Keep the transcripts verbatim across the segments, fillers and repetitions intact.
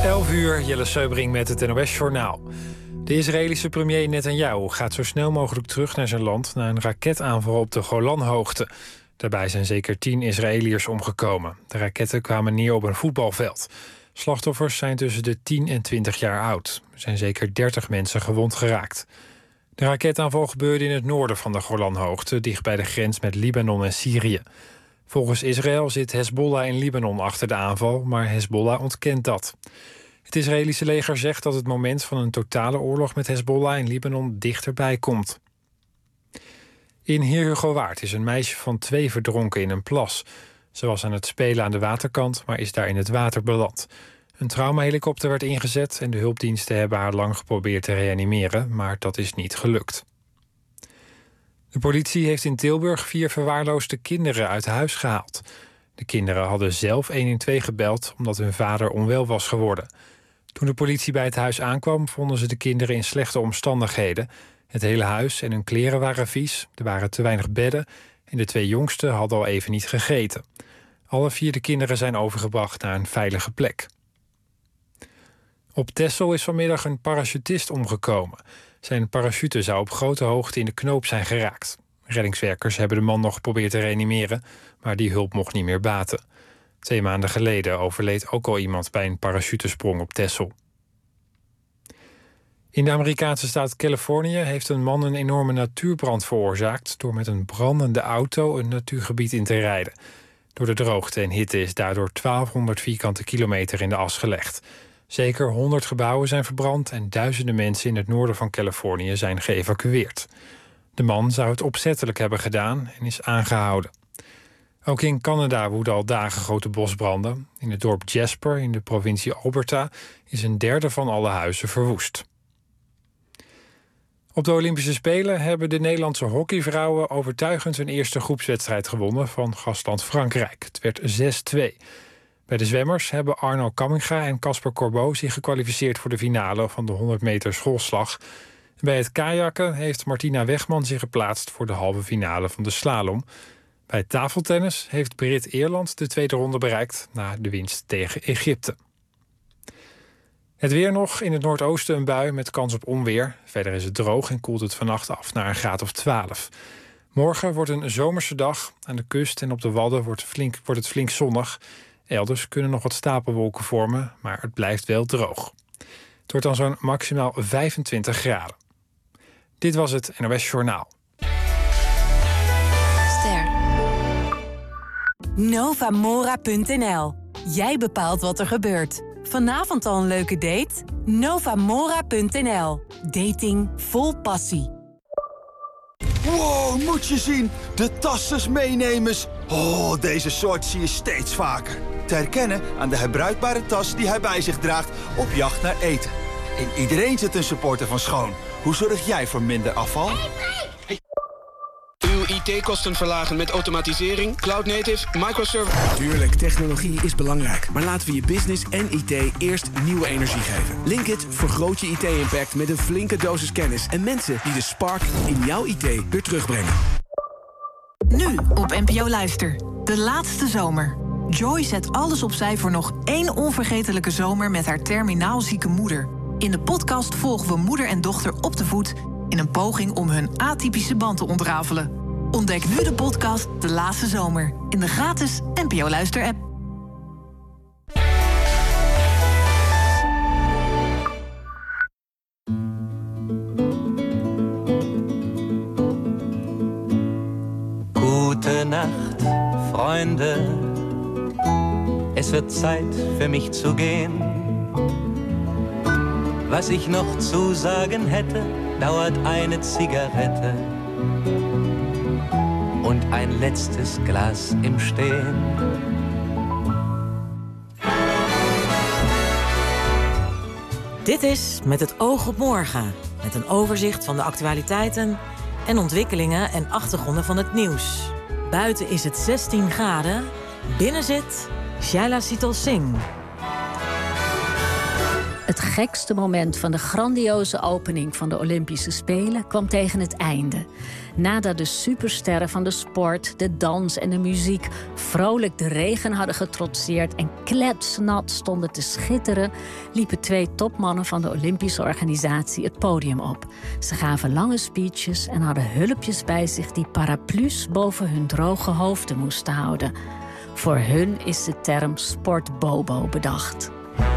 elf uur, Jelle Seubring met het N O S-journaal. De Israëlische premier Netanyahu gaat zo snel mogelijk terug naar zijn land na een raketaanval op de Golanhoogte. Daarbij zijn zeker tien Israëliërs omgekomen. De raketten kwamen neer op een voetbalveld. Slachtoffers zijn tussen de tien en twintig jaar oud. Er zijn zeker dertig mensen gewond geraakt. De raketaanval gebeurde in het noorden van de Golanhoogte, dicht bij de grens met Libanon en Syrië. Volgens Israël zit Hezbollah in Libanon achter de aanval, maar Hezbollah ontkent dat. Het Israëlische leger zegt dat het moment van een totale oorlog met Hezbollah in Libanon dichterbij komt. In Heerhugowaard is een meisje van twee verdronken in een plas. Ze was aan het spelen aan de waterkant, maar is daar in het water beland. Een traumahelikopter werd ingezet en de hulpdiensten hebben haar lang geprobeerd te reanimeren, maar dat is niet gelukt. De politie heeft in Tilburg vier verwaarloosde kinderen uit huis gehaald. De kinderen hadden zelf honderdtwaalf gebeld omdat hun vader onwel was geworden. Toen de politie bij het huis aankwam, vonden ze de kinderen in slechte omstandigheden. Het hele huis en hun kleren waren vies, er waren te weinig bedden en de twee jongsten hadden al even niet gegeten. Alle vier de kinderen zijn overgebracht naar een veilige plek. Op Texel is vanmiddag een parachutist omgekomen. Zijn parachute zou op grote hoogte in de knoop zijn geraakt. Reddingswerkers hebben de man nog geprobeerd te reanimeren, maar die hulp mocht niet meer baten. Twee maanden geleden overleed ook al iemand bij een parachutesprong op Texel. In de Amerikaanse staat Californië heeft een man een enorme natuurbrand veroorzaakt door met een brandende auto een natuurgebied in te rijden. Door de droogte en hitte is daardoor twaalfhonderd vierkante kilometer in de as gelegd. Zeker honderd gebouwen zijn verbrand en duizenden mensen in het noorden van Californië zijn geëvacueerd. De man zou het opzettelijk hebben gedaan en is aangehouden. Ook in Canada woeden al dagen grote bosbranden. In het dorp Jasper in de provincie Alberta is een derde van alle huizen verwoest. Op de Olympische Spelen hebben de Nederlandse hockeyvrouwen overtuigend hun eerste groepswedstrijd gewonnen van gastland Frankrijk. Het werd zes twee. Bij de zwemmers hebben Arno Kamminga en Casper Corbeau zich gekwalificeerd voor de finale van de honderd meter schoolslag. Bij het kajakken heeft Martina Wegman zich geplaatst voor de halve finale van de slalom. Bij het tafeltennis heeft Brit Eerland de tweede ronde bereikt na de winst tegen Egypte. Het weer nog, in het noordoosten een bui met kans op onweer. Verder is het droog en koelt het vannacht af naar een graad of twaalf. Morgen wordt een zomerse dag. Aan de kust en op de Wadden wordt, flink, wordt het flink zonnig. Elders kunnen nog wat stapelwolken vormen, maar het blijft wel droog. Het wordt dan zo'n maximaal vijfentwintig graden. Dit was het N O S Journaal. Ster. Novamora punt n l. Jij bepaalt wat er gebeurt. Vanavond al een leuke date? Novamora punt n l. Dating vol passie. Wow, moet je zien. De tassers-meenemers. Oh, deze soort zie je steeds vaker. Te herkennen aan de herbruikbare tas die hij bij zich draagt op jacht naar eten. In iedereen zit een supporter van Schoon. Hoe zorg jij voor minder afval? Hey. Uw I T-kosten verlagen met automatisering, cloud native, microservice. Tuurlijk, technologie is belangrijk. Maar laten we je business en I T eerst nieuwe energie geven. Linkit vergroot je I T-impact met een flinke dosis kennis en mensen die de spark in jouw I T weer terugbrengen. Nu op N P O Luister. De laatste zomer. Joy zet alles opzij voor nog één onvergetelijke zomer met haar terminaal zieke moeder. In de podcast volgen we moeder en dochter op de voet in een poging om hun atypische band te ontrafelen. Ontdek nu de podcast De Laatste Zomer in de gratis N P O Luister-app. Gute Nacht, Freunde. Es wird Zeit für mich zu gehen. Was ich noch zu sagen hätte, dauert eine Zigarette und ein letztes Glas im Stehen. Dit is Met het oog op morgen, met een overzicht van de actualiteiten en ontwikkelingen en achtergronden van het nieuws. Buiten is het zestien graden, binnen zit Shaila Sital Singh. Het gekste moment van de grandioze opening van de Olympische Spelen kwam tegen het einde. Nadat de supersterren van de sport, de dans en de muziek vrolijk de regen hadden getrotseerd en kletsnat stonden te schitteren, liepen twee topmannen van de Olympische organisatie het podium op. Ze gaven lange speeches en hadden hulpjes bij zich die paraplu's boven hun droge hoofden moesten houden. Voor hun is de term sportbobo bedacht.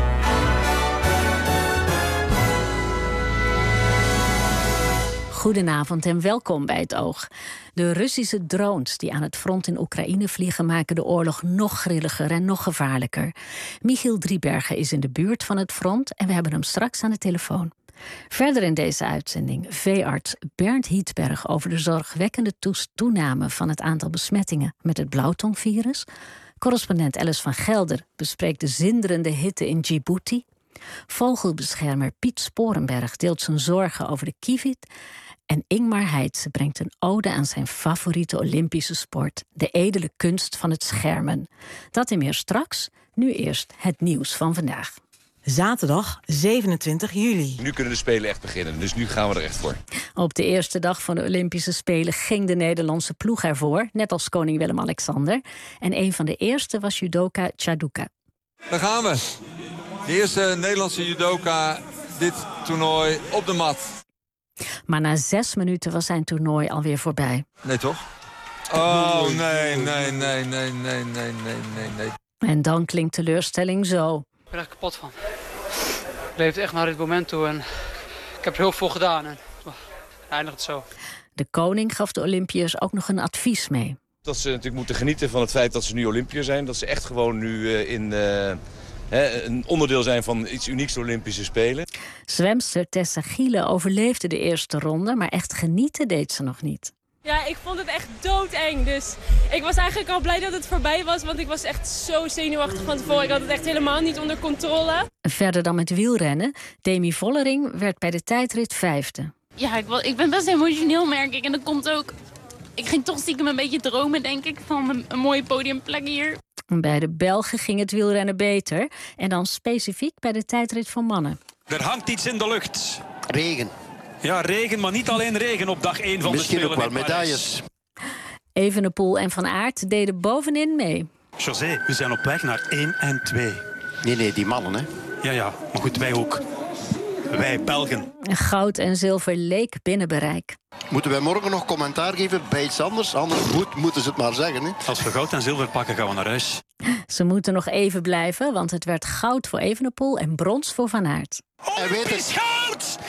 Goedenavond en welkom bij Het Oog. De Russische drones die aan het front in Oekraïne vliegen maken de oorlog nog grilliger en nog gevaarlijker. Michiel Driebergen is in de buurt van het front en we hebben hem straks aan de telefoon. Verder in deze uitzending veearts Bernd Hietberg over de zorgwekkende toename van het aantal besmettingen met het blauwtongvirus. Correspondent Alice van Gelder bespreekt de zinderende hitte in Djibouti. Vogelbeschermer Piet Sporenberg deelt zijn zorgen over de kievit. En Ingmar Heitse brengt een ode aan zijn favoriete Olympische sport, de edele kunst van het schermen. Dat en meer straks, nu eerst het nieuws van vandaag. Zaterdag zevenentwintig juli. Nu kunnen de Spelen echt beginnen, dus nu gaan we er echt voor. Op de eerste dag van de Olympische Spelen ging de Nederlandse ploeg ervoor, net als koning Willem-Alexander. En een van de eerste was judoka Chaduka. Daar gaan we. De eerste Nederlandse judoka dit toernooi op de mat. Maar na zes minuten was zijn toernooi alweer voorbij. Nee, toch? Oh, nee, nee, nee, nee, nee, nee, nee, nee. En dan klinkt teleurstelling zo. Ik ben er kapot van. Ik leefde echt naar dit moment toe en ik heb er heel veel gedaan. En oh, eindigt het zo. De koning gaf de Olympiërs ook nog een advies mee. Dat ze natuurlijk moeten genieten van het feit dat ze nu Olympiër zijn. Dat ze echt gewoon nu uh, in... Uh... He, een onderdeel zijn van iets unieks de Olympische Spelen. Zwemster Tessa Giele overleefde de eerste ronde, maar echt genieten deed ze nog niet. Ja, ik vond het echt doodeng. Dus ik was eigenlijk al blij dat het voorbij was, want ik was echt zo zenuwachtig van tevoren. Ik had het echt helemaal niet onder controle. Verder dan met wielrennen. Demi Vollering werd bij de tijdrit vijfde. Ja, ik, ik ben best emotioneel, merk ik. En dat komt ook... Ik ging toch stiekem een beetje dromen, denk ik, van een, een mooie podiumplek hier. Bij de Belgen ging het wielrennen beter. En dan specifiek bij de tijdrit voor mannen. Er hangt iets in de lucht. Regen. Ja, regen, maar niet alleen regen op dag één van Misschien de Spelen. Misschien ook wel medailles. Evenepoel en Van Aert deden bovenin mee. José, we zijn op weg naar één en twee. Nee, nee, die mannen, hè. Ja, ja, maar goed, wij ook. Wij Belgen. Goud en zilver leek binnen bereik. Moeten wij morgen nog commentaar geven bij iets anders? Anders moet, moeten ze het maar zeggen. Hè? Als we goud en zilver pakken, gaan we naar huis. Ze moeten nog even blijven, want het werd goud voor Evenepoel en brons voor Van Aert. Olympisch goud!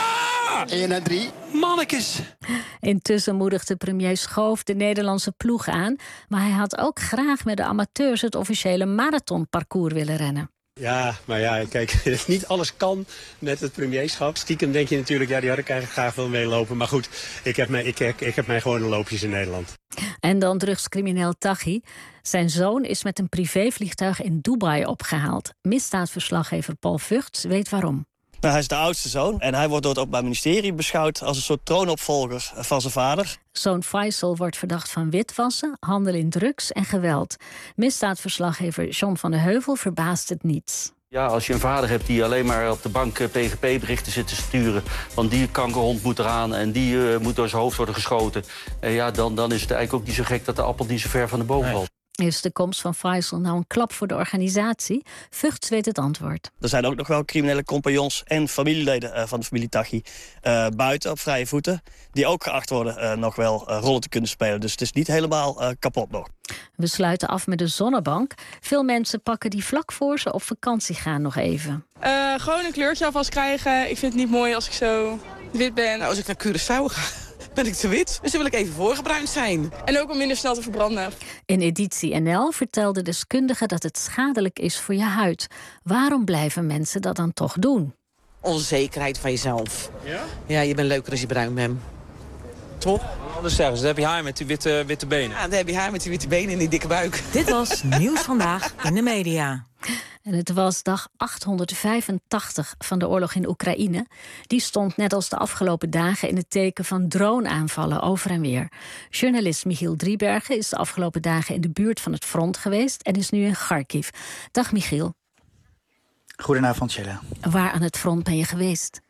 Ja! één en drie. Mannekes! Intussen moedigde premier Schoof de Nederlandse ploeg aan. Maar hij had ook graag met de amateurs het officiële marathonparcours willen rennen. Ja, maar ja, kijk, niet alles kan met het premierschap. Stiekem denk je natuurlijk, ja, die had ik eigenlijk graag willen meelopen. Maar goed, ik heb mij, ik, ik, ik heb mij gewoon een loopjes in Nederland. En dan drugscrimineel Taghi. Zijn zoon is met een privévliegtuig in Dubai opgehaald. Misdaadverslaggever Paul Vugts weet waarom. Nou, hij is de oudste zoon en hij wordt door het Openbaar Ministerie beschouwd als een soort troonopvolger van zijn vader. Zoon Faisal wordt verdacht van witwassen, handel in drugs en geweld. Misdaadverslaggever John van de Heuvel verbaast het niet. Ja, als je een vader hebt die alleen maar op de bank P G P-berichten zit te sturen, want die kankerhond moet eraan en die uh, moet door zijn hoofd worden geschoten. Uh, ja, dan, dan is het eigenlijk ook niet zo gek dat de appel niet zo ver van de boom valt. Is de komst van Faisal nou een klap voor de organisatie? Vugts weet het antwoord. Er zijn ook nog wel criminele compagnons en familieleden uh, van de familie Taghi uh, buiten op vrije voeten, die ook geacht worden uh, nog wel uh, rollen te kunnen spelen. Dus het is niet helemaal uh, kapot nog. We sluiten af met de zonnebank. Veel mensen pakken die vlak voor ze op vakantie gaan nog even. Uh, gewoon een kleurtje alvast krijgen. Ik vind het niet mooi als ik zo wit ben. Nou, als ik naar Curaçao ga, ben ik te wit. Dus dan wil ik even voorgebruind zijn. En ook om minder snel te verbranden. In Editie N L vertelden deskundigen dat het schadelijk is voor je huid. Waarom blijven mensen dat dan toch doen? Onzekerheid van jezelf. Ja? Ja, je bent leuker als je bruin bent. Toch? Anders zeggen ze, dan heb je haar met die witte, witte benen. Ja, dan heb je haar met die witte benen en die dikke buik. Dit was Nieuws Vandaag in de media. En het was dag achthonderdvijfentachtig van de oorlog in Oekraïne. Die stond net als de afgelopen dagen in het teken van drone-aanvallen over en weer. Journalist Michiel Driebergen is de afgelopen dagen in de buurt van het front geweest en is nu in Kharkiv. Dag Michiel. Goedenavond, Sheila. Waar aan het front ben je geweest?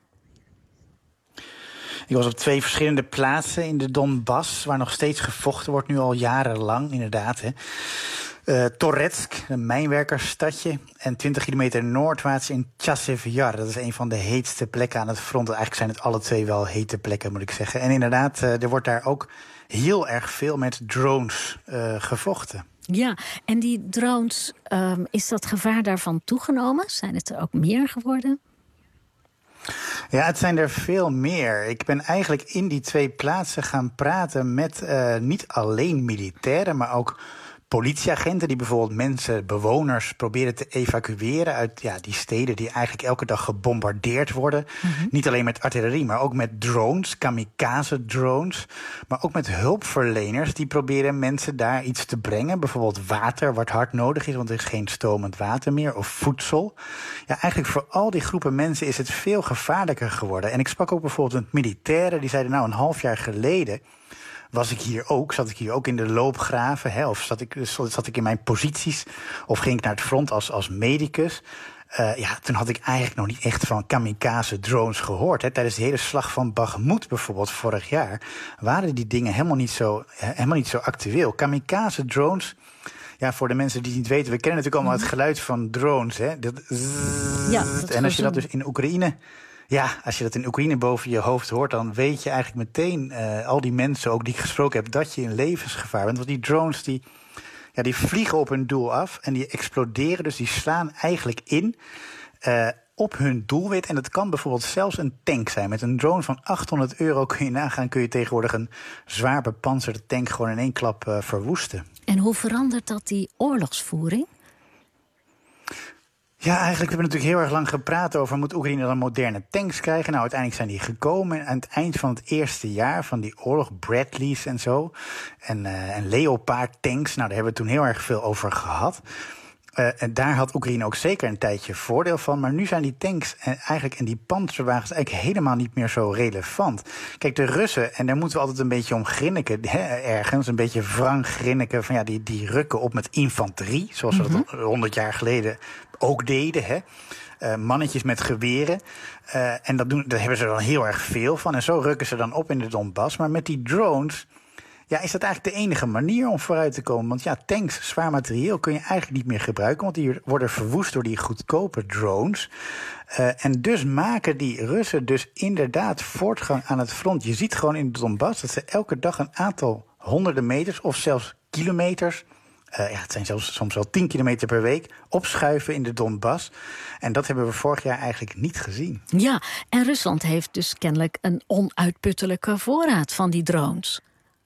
Ik was op twee verschillende plaatsen in de Donbass, waar nog steeds gevochten wordt, nu al jarenlang, inderdaad. Hè. Uh, Toretsk, een mijnwerkersstadje, en twintig kilometer noordwaarts in Chasiv Yar. Dat is een van de heetste plekken aan het front. Eigenlijk zijn het alle twee wel hete plekken, moet ik zeggen. En inderdaad, uh, er wordt daar ook heel erg veel met drones uh, gevochten. Ja, en die drones, um, is dat gevaar daarvan toegenomen? Zijn het er ook meer geworden? Ja, het zijn er veel meer. Ik ben eigenlijk in die twee plaatsen gaan praten met uh, niet alleen militairen, maar ook politieagenten die bijvoorbeeld mensen, bewoners, proberen te evacueren uit ja, die steden die eigenlijk elke dag gebombardeerd worden. Mm-hmm. Niet alleen met artillerie, maar ook met drones, kamikaze-drones. Maar ook met hulpverleners die proberen mensen daar iets te brengen. Bijvoorbeeld water, wat hard nodig is, want er is geen stromend water meer. Of voedsel. Ja, eigenlijk voor al die groepen mensen is het veel gevaarlijker geworden. En ik sprak ook bijvoorbeeld met militairen die zeiden, nou, een half jaar geleden was ik hier ook, zat ik hier ook in de loopgraven, hè, of zat ik, zat ik in mijn posities, of ging ik naar het front als, als medicus. Uh, ja, toen had ik eigenlijk nog niet echt van kamikaze-drones gehoord. Hè. Tijdens de hele slag van Bakhmut bijvoorbeeld vorig jaar waren die dingen helemaal niet zo, helemaal niet zo actueel. Kamikaze-drones, ja, voor de mensen die het niet weten, we kennen natuurlijk allemaal het geluid van drones. Hè. Dat, ja, dat en als je dat dus in Oekraïne, ja, als je dat in Oekraïne boven je hoofd hoort, dan weet je eigenlijk meteen, uh, al die mensen ook die ik gesproken heb, dat je in levensgevaar bent. Want die drones, die, ja, die vliegen op hun doel af en die exploderen, dus die slaan eigenlijk in uh, op hun doelwit. En dat kan bijvoorbeeld zelfs een tank zijn. Met een drone van achthonderd euro kun je nagaan, kun je tegenwoordig een zwaar bepantserde tank gewoon in één klap uh, verwoesten. En hoe verandert dat die oorlogsvoering? Ja, eigenlijk hebben we natuurlijk heel erg lang gepraat over, moet Oekraïne dan moderne tanks krijgen? Nou, uiteindelijk zijn die gekomen aan het eind van het eerste jaar van die oorlog, Bradleys en zo. En, uh, en Leopard tanks, nou, daar hebben we toen heel erg veel over gehad. Uh, en daar had Oekraïne ook zeker een tijdje voordeel van. Maar nu zijn die tanks en, eigenlijk, en die panzerwagens eigenlijk helemaal niet meer zo relevant. Kijk, de Russen, en daar moeten we altijd een beetje om grinniken, hè, ergens, een beetje wrang grinniken, van ja, die, die rukken op met infanterie, zoals we mm-hmm. dat honderd jaar geleden ook deden, hè. Uh, mannetjes met geweren. Uh, en dat doen, daar hebben ze dan heel erg veel van. En zo rukken ze dan op in de Donbass. Maar met die drones, ja, is dat eigenlijk de enige manier om vooruit te komen. Want ja, tanks, zwaar materieel kun je eigenlijk niet meer gebruiken, want die worden verwoest door die goedkope drones. Uh, en dus maken die Russen dus inderdaad voortgang aan het front. Je ziet gewoon in de Donbass dat ze elke dag een aantal honderden meters of zelfs kilometers, Uh, ja, het zijn zelfs soms wel tien kilometer per week, opschuiven in de Donbass. En dat hebben we vorig jaar eigenlijk niet gezien. Ja, en Rusland heeft dus kennelijk een onuitputtelijke voorraad van die drones.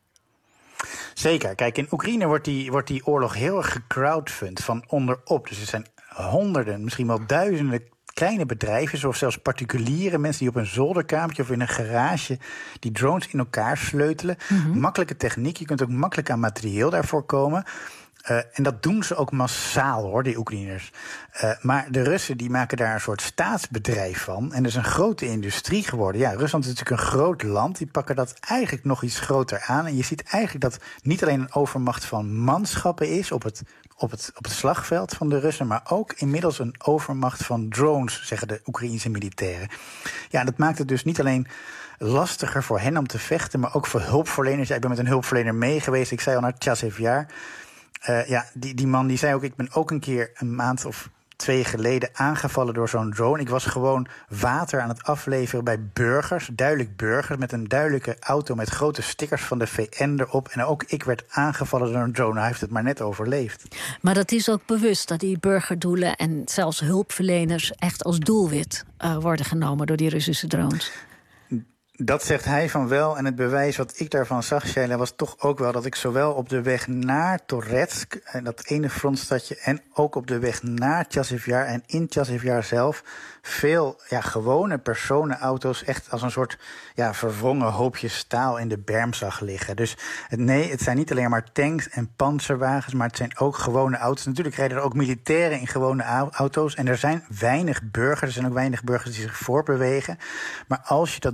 Zeker. Kijk, in Oekraïne wordt die, wordt die oorlog heel erg gecrowdfund van onderop. Dus er zijn honderden, misschien wel duizenden kleine bedrijven, of zelfs particuliere mensen die op een zolderkamertje of in een garage die drones in elkaar sleutelen. Mm-hmm. Makkelijke techniek, je kunt ook makkelijk aan materieel daarvoor komen. Uh, en dat doen ze ook massaal, hoor, die Oekraïners. Uh, maar de Russen die maken daar een soort staatsbedrijf van. En dat is een grote industrie geworden. Ja, Rusland is natuurlijk een groot land. Die pakken dat eigenlijk nog iets groter aan. En je ziet eigenlijk dat niet alleen een overmacht van manschappen is op het, op het, op het slagveld van de Russen, maar ook inmiddels een overmacht van drones, zeggen de Oekraïense militairen. Ja, dat maakt het dus niet alleen lastiger voor hen om te vechten, maar ook voor hulpverleners. Ja, ik ben met een hulpverlener mee geweest. Ik zei al naar Chasiv Yar. Uh, ja, die, die man die zei ook, ik ben ook een keer een maand of twee geleden aangevallen door zo'n drone. Ik was gewoon water aan het afleveren bij burgers, duidelijk burgers, met een duidelijke auto met grote stickers van de V N erop. En ook ik werd aangevallen door een drone. Hij heeft het maar net overleefd. Maar dat is ook bewust dat die burgerdoelen en zelfs hulpverleners echt als doelwit uh, worden genomen door die Russische drones. Dat zegt hij van wel. En het bewijs wat ik daarvan zag, Sheila, was toch ook wel dat ik zowel op de weg naar Toretsk, dat ene frontstadje, en ook op de weg naar Chasiv Yar en in Chasiv Yar zelf veel ja, gewone personenauto's echt als een soort ja, verwrongen hoopje staal in de berm zag liggen. Dus het, nee, het zijn niet alleen maar tanks en panzerwagens, maar het zijn ook gewone auto's. Natuurlijk rijden er ook militairen in gewone auto's. En er zijn weinig burgers, er zijn ook weinig burgers die zich voortbewegen. Maar als je dat doet, dan ben je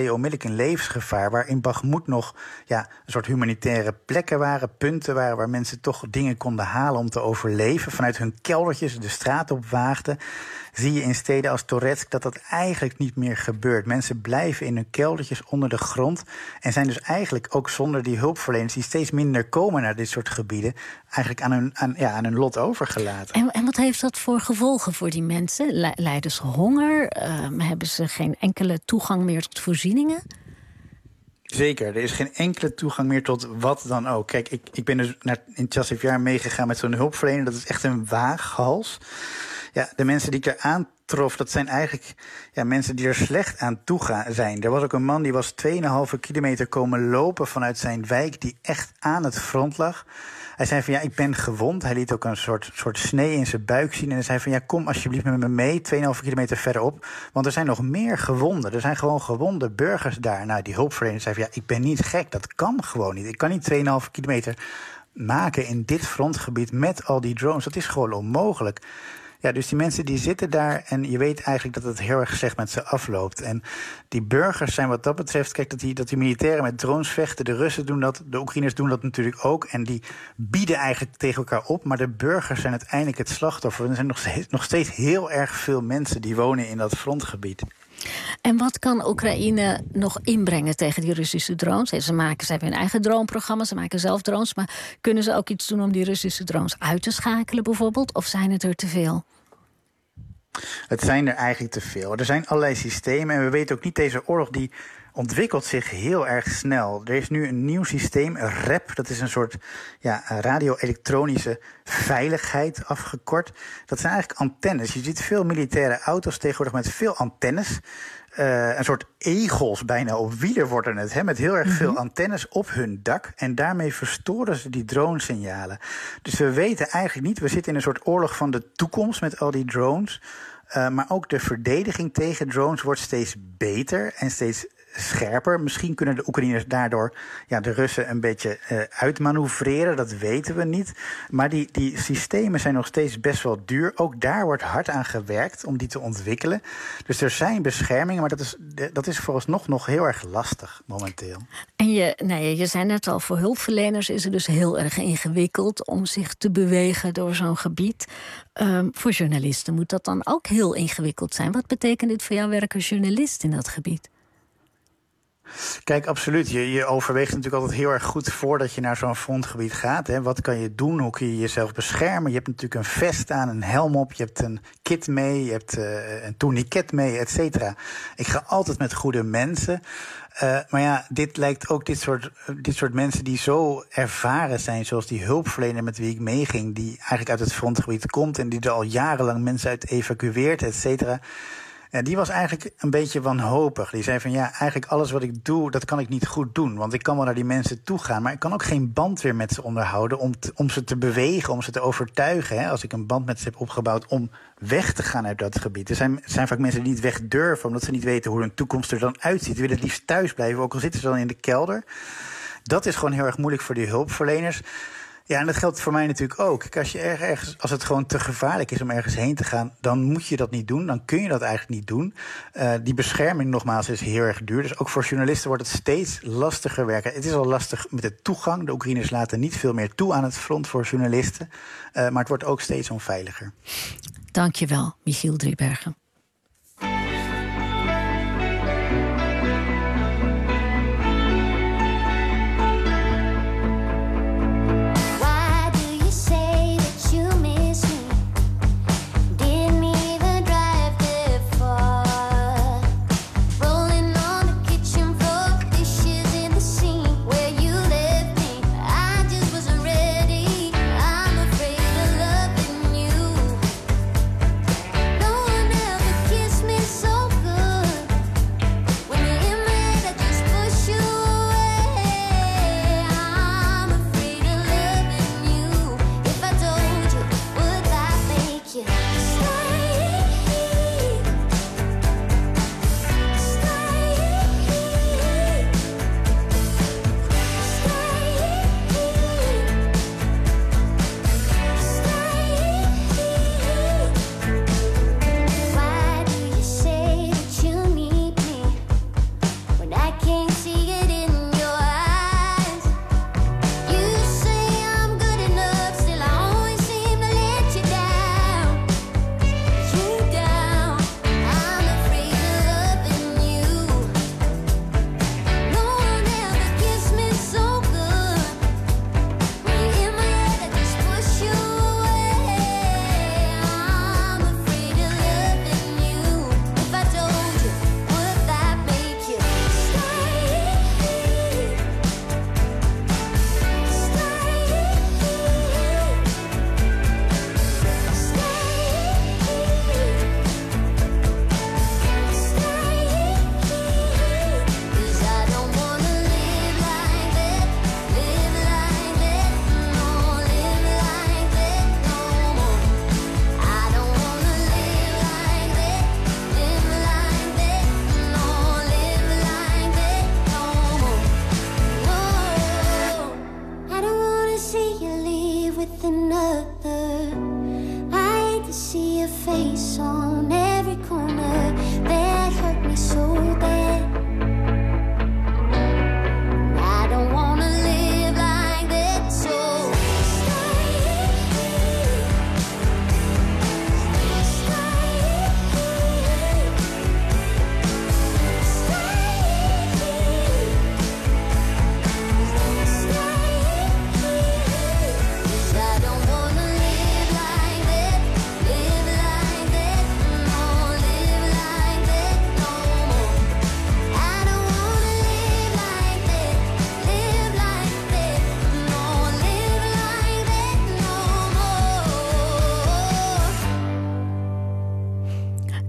je onmiddellijk in levensgevaar. Waar in Bakhmut nog ja, een soort humanitaire plekken waren, punten waren waar mensen toch dingen konden halen om te overleven. Vanuit hun keldertjes de straat op waagden. Zie je in steden als Toretsk dat dat eigenlijk niet meer gebeurt. Mensen blijven in hun keldertjes onder de grond. En zijn dus eigenlijk ook zonder die hulpverleners die steeds minder komen naar dit soort gebieden, eigenlijk aan hun, aan, ja, aan hun lot overgelaten. En, en wat heeft dat voor gevolgen voor die mensen? Le- lijden ze honger? Uh, hebben ze geen enkele toegang meer tot voorzieningen? Zeker, er is geen enkele toegang meer tot wat dan ook. Kijk, ik, ik ben dus naar, in Chasiv-Yar meegegaan met zo'n hulpverlener. Dat is echt een waaghals. Ja, de mensen die ik er aantrof, dat zijn eigenlijk ja, mensen die er slecht aan toe gaan zijn. Er was ook een man die was twee komma vijf kilometer komen lopen vanuit zijn wijk, die echt aan het front lag. Hij zei van ja, ik ben gewond. Hij liet ook een soort, soort snee in zijn buik zien. En hij zei van ja, kom alsjeblieft met me mee, twee komma vijf kilometer verderop. Want er zijn nog meer gewonden. Er zijn gewoon gewonde burgers daar. Nou, die hulpverlener zei van ja, ik ben niet gek. Dat kan gewoon niet. Ik kan niet twee komma vijf kilometer maken in dit frontgebied met al die drones. Dat is gewoon onmogelijk. Ja, dus die mensen die zitten daar en je weet eigenlijk dat het heel erg slecht met ze afloopt. En die burgers zijn wat dat betreft, kijk, dat die, dat die militairen met drones vechten, de Russen doen dat, de Oekraïners doen dat natuurlijk ook. En die bieden eigenlijk tegen elkaar op, maar de burgers zijn uiteindelijk het slachtoffer. Er zijn nog steeds, nog steeds heel erg veel mensen die wonen in dat frontgebied. En wat kan Oekraïne nog inbrengen tegen die Russische drones? Ze maken, ze hebben hun eigen droneprogramma, ze maken zelf drones, maar kunnen ze ook iets doen om die Russische drones uit te schakelen bijvoorbeeld? Of zijn het er te veel? Het zijn er eigenlijk te veel. Er zijn allerlei systemen en we weten ook niet, deze oorlog die ontwikkelt zich heel erg snel. Er is nu een nieuw systeem, R E P. Dat is een soort ja, radio-elektronische veiligheid afgekort. Dat zijn eigenlijk antennes. Je ziet veel militaire auto's tegenwoordig met veel antennes. Uh, een soort egels bijna op wielen worden het. Hè, met heel erg veel antennes op hun dak. En daarmee verstoren ze die dronesignalen. Dus we weten eigenlijk niet, we zitten in een soort oorlog van de toekomst met al die drones. Uh, maar ook de verdediging tegen drones wordt steeds beter en steeds scherper. Misschien kunnen de Oekraïners daardoor ja, de Russen een beetje uh, uitmanoeuvreren. Dat weten we niet. Maar die, die systemen zijn nog steeds best wel duur. Ook daar wordt hard aan gewerkt om die te ontwikkelen. Dus er zijn beschermingen, maar dat is, dat is vooralsnog nog heel erg lastig momenteel. En je, nee, je zei net al, voor hulpverleners is het dus heel erg ingewikkeld om zich te bewegen door zo'n gebied. Um, voor journalisten moet dat dan ook heel ingewikkeld zijn. Wat betekent dit voor jouw werk als journalist in dat gebied? Kijk, absoluut. Je, je overweegt natuurlijk altijd heel erg goed voordat je naar zo'n frontgebied gaat. Hè. Wat kan je doen? Hoe kun je jezelf beschermen? Je hebt natuurlijk een vest aan, een helm op, je hebt een kit mee, je hebt uh, een tourniquet mee, et cetera. Ik ga altijd met goede mensen. Uh, maar ja, dit lijkt ook dit soort, dit soort mensen die zo ervaren zijn, zoals die hulpverlener met wie ik meeging, die eigenlijk uit het frontgebied komt en die er al jarenlang mensen uit evacueert, et cetera. Ja, die was eigenlijk een beetje wanhopig. Die zei van ja, eigenlijk alles wat ik doe, dat kan ik niet goed doen. Want ik kan wel naar die mensen toe gaan, maar ik kan ook geen band weer met ze onderhouden om, te, om ze te bewegen, om ze te overtuigen. Hè, als ik een band met ze heb opgebouwd om weg te gaan uit dat gebied. Er zijn, er zijn vaak mensen die niet weg durven, omdat ze niet weten hoe hun toekomst er dan uitziet. Die willen het liefst thuis blijven, ook al zitten ze dan in de kelder. Dat is gewoon heel erg moeilijk voor die hulpverleners. Ja, en dat geldt voor mij natuurlijk ook. Kijk, als, je ergens, als het gewoon te gevaarlijk is om ergens heen te gaan, dan moet je dat niet doen. Dan kun je dat eigenlijk niet doen. Uh, die bescherming, nogmaals, is heel erg duur. Dus ook voor journalisten wordt het steeds lastiger werken. Het is al lastig met de toegang. De Oekraïners laten niet veel meer toe aan het front voor journalisten. Uh, maar het wordt ook steeds onveiliger. Dank je wel, Michiel Driebergen. No one else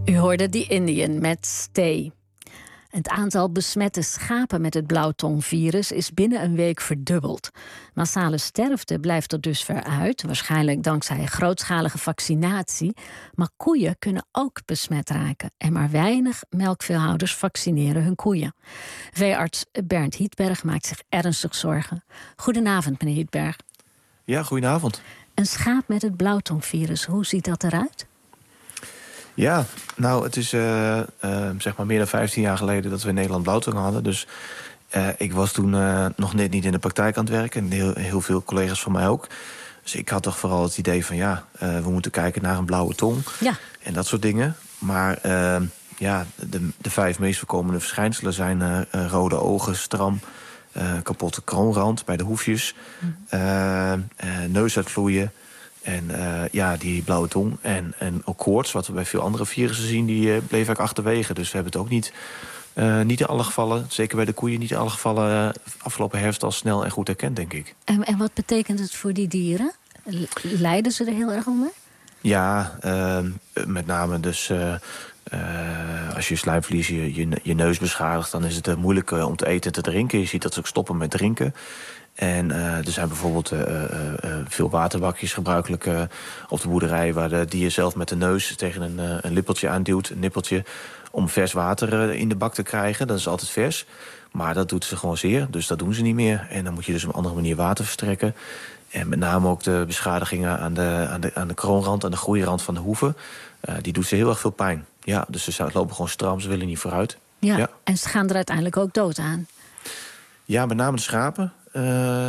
U hoorde The Indian met Stay. Het aantal besmette schapen met het blauwtongvirus is binnen een week verdubbeld. Massale sterfte blijft tot dusver uit, waarschijnlijk dankzij grootschalige vaccinatie. Maar koeien kunnen ook besmet raken. En maar weinig melkveehouders vaccineren hun koeien. Veearts Bernd Hietberg maakt zich ernstig zorgen. Goedenavond, meneer Hietberg. Ja, goedenavond. Een schaap met het blauwtongvirus, hoe ziet dat eruit? Ja, nou, het is uh, uh, zeg maar meer dan vijftien jaar geleden dat we in Nederland blauwtong hadden. Dus uh, ik was toen uh, nog net niet in de praktijk aan het werken. En heel, heel veel collega's van mij ook. Dus ik had toch vooral het idee van ja, uh, we moeten kijken naar een blauwe tong. Ja. En dat soort dingen. Maar uh, ja, de, de vijf meest voorkomende verschijnselen zijn uh, uh, rode ogen, stram, uh, kapotte kroonrand bij de hoefjes, mm. uh, uh, neusuitvloeien. En uh, ja, die blauwe tong en, en ook koorts, wat we bij veel andere virussen zien, die uh, bleef eigenlijk achterwege. Dus we hebben het ook niet, uh, niet in alle gevallen, zeker bij de koeien, niet in alle gevallen uh, afgelopen herfst al snel en goed herkend, denk ik. En, en wat betekent het voor die dieren? Lijden ze er heel erg onder? Ja, uh, met name dus uh, uh, als je slijmvlies je, je, je neus beschadigt, dan is het uh, moeilijk uh, om te eten en te drinken. Je ziet dat ze ook stoppen met drinken. En uh, er zijn bijvoorbeeld uh, uh, uh, veel waterbakjes gebruikelijk uh, op de boerderij, waar de dier zelf met de neus tegen een, uh, een lippeltje aanduwt, een nippeltje, om vers water uh, in de bak te krijgen. Dat is altijd vers. Maar dat doet ze gewoon zeer, dus dat doen ze niet meer. En dan moet je dus op een andere manier water verstrekken. En met name ook de beschadigingen aan de, aan de, aan de kroonrand, aan de groeirand van de hoeven. Uh, die doet ze heel erg veel pijn. Ja, dus ze lopen gewoon stram, ze willen niet vooruit. Ja, ja. En ze gaan er uiteindelijk ook dood aan. Ja, met name de schapen. Uh,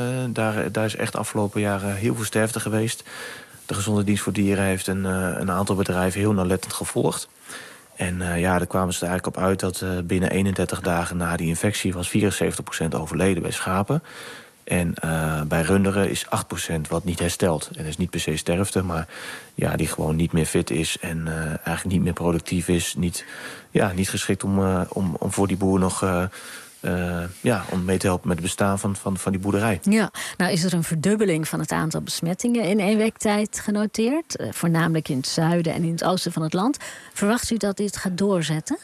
daar, daar is echt de afgelopen jaren heel veel sterfte geweest. De Gezonde Dienst voor Dieren heeft een, uh, een aantal bedrijven heel nauwlettend gevolgd. En uh, ja, daar kwamen ze er eigenlijk op uit dat uh, binnen eenendertig dagen na die infectie was vierenzeventig procent overleden bij schapen. En uh, bij runderen is acht procent wat niet herstelt. En dat is niet per se sterfte, maar ja, die gewoon niet meer fit is en uh, eigenlijk niet meer productief is. Niet, ja, niet geschikt om, uh, om, om voor die boer nog Uh, Uh, ja, om mee te helpen met het bestaan van, van, van die boerderij. Ja, nou is er een verdubbeling van het aantal besmettingen in één week tijd genoteerd. Uh, voornamelijk in het zuiden en in het oosten van het land. Verwacht u dat dit gaat doorzetten?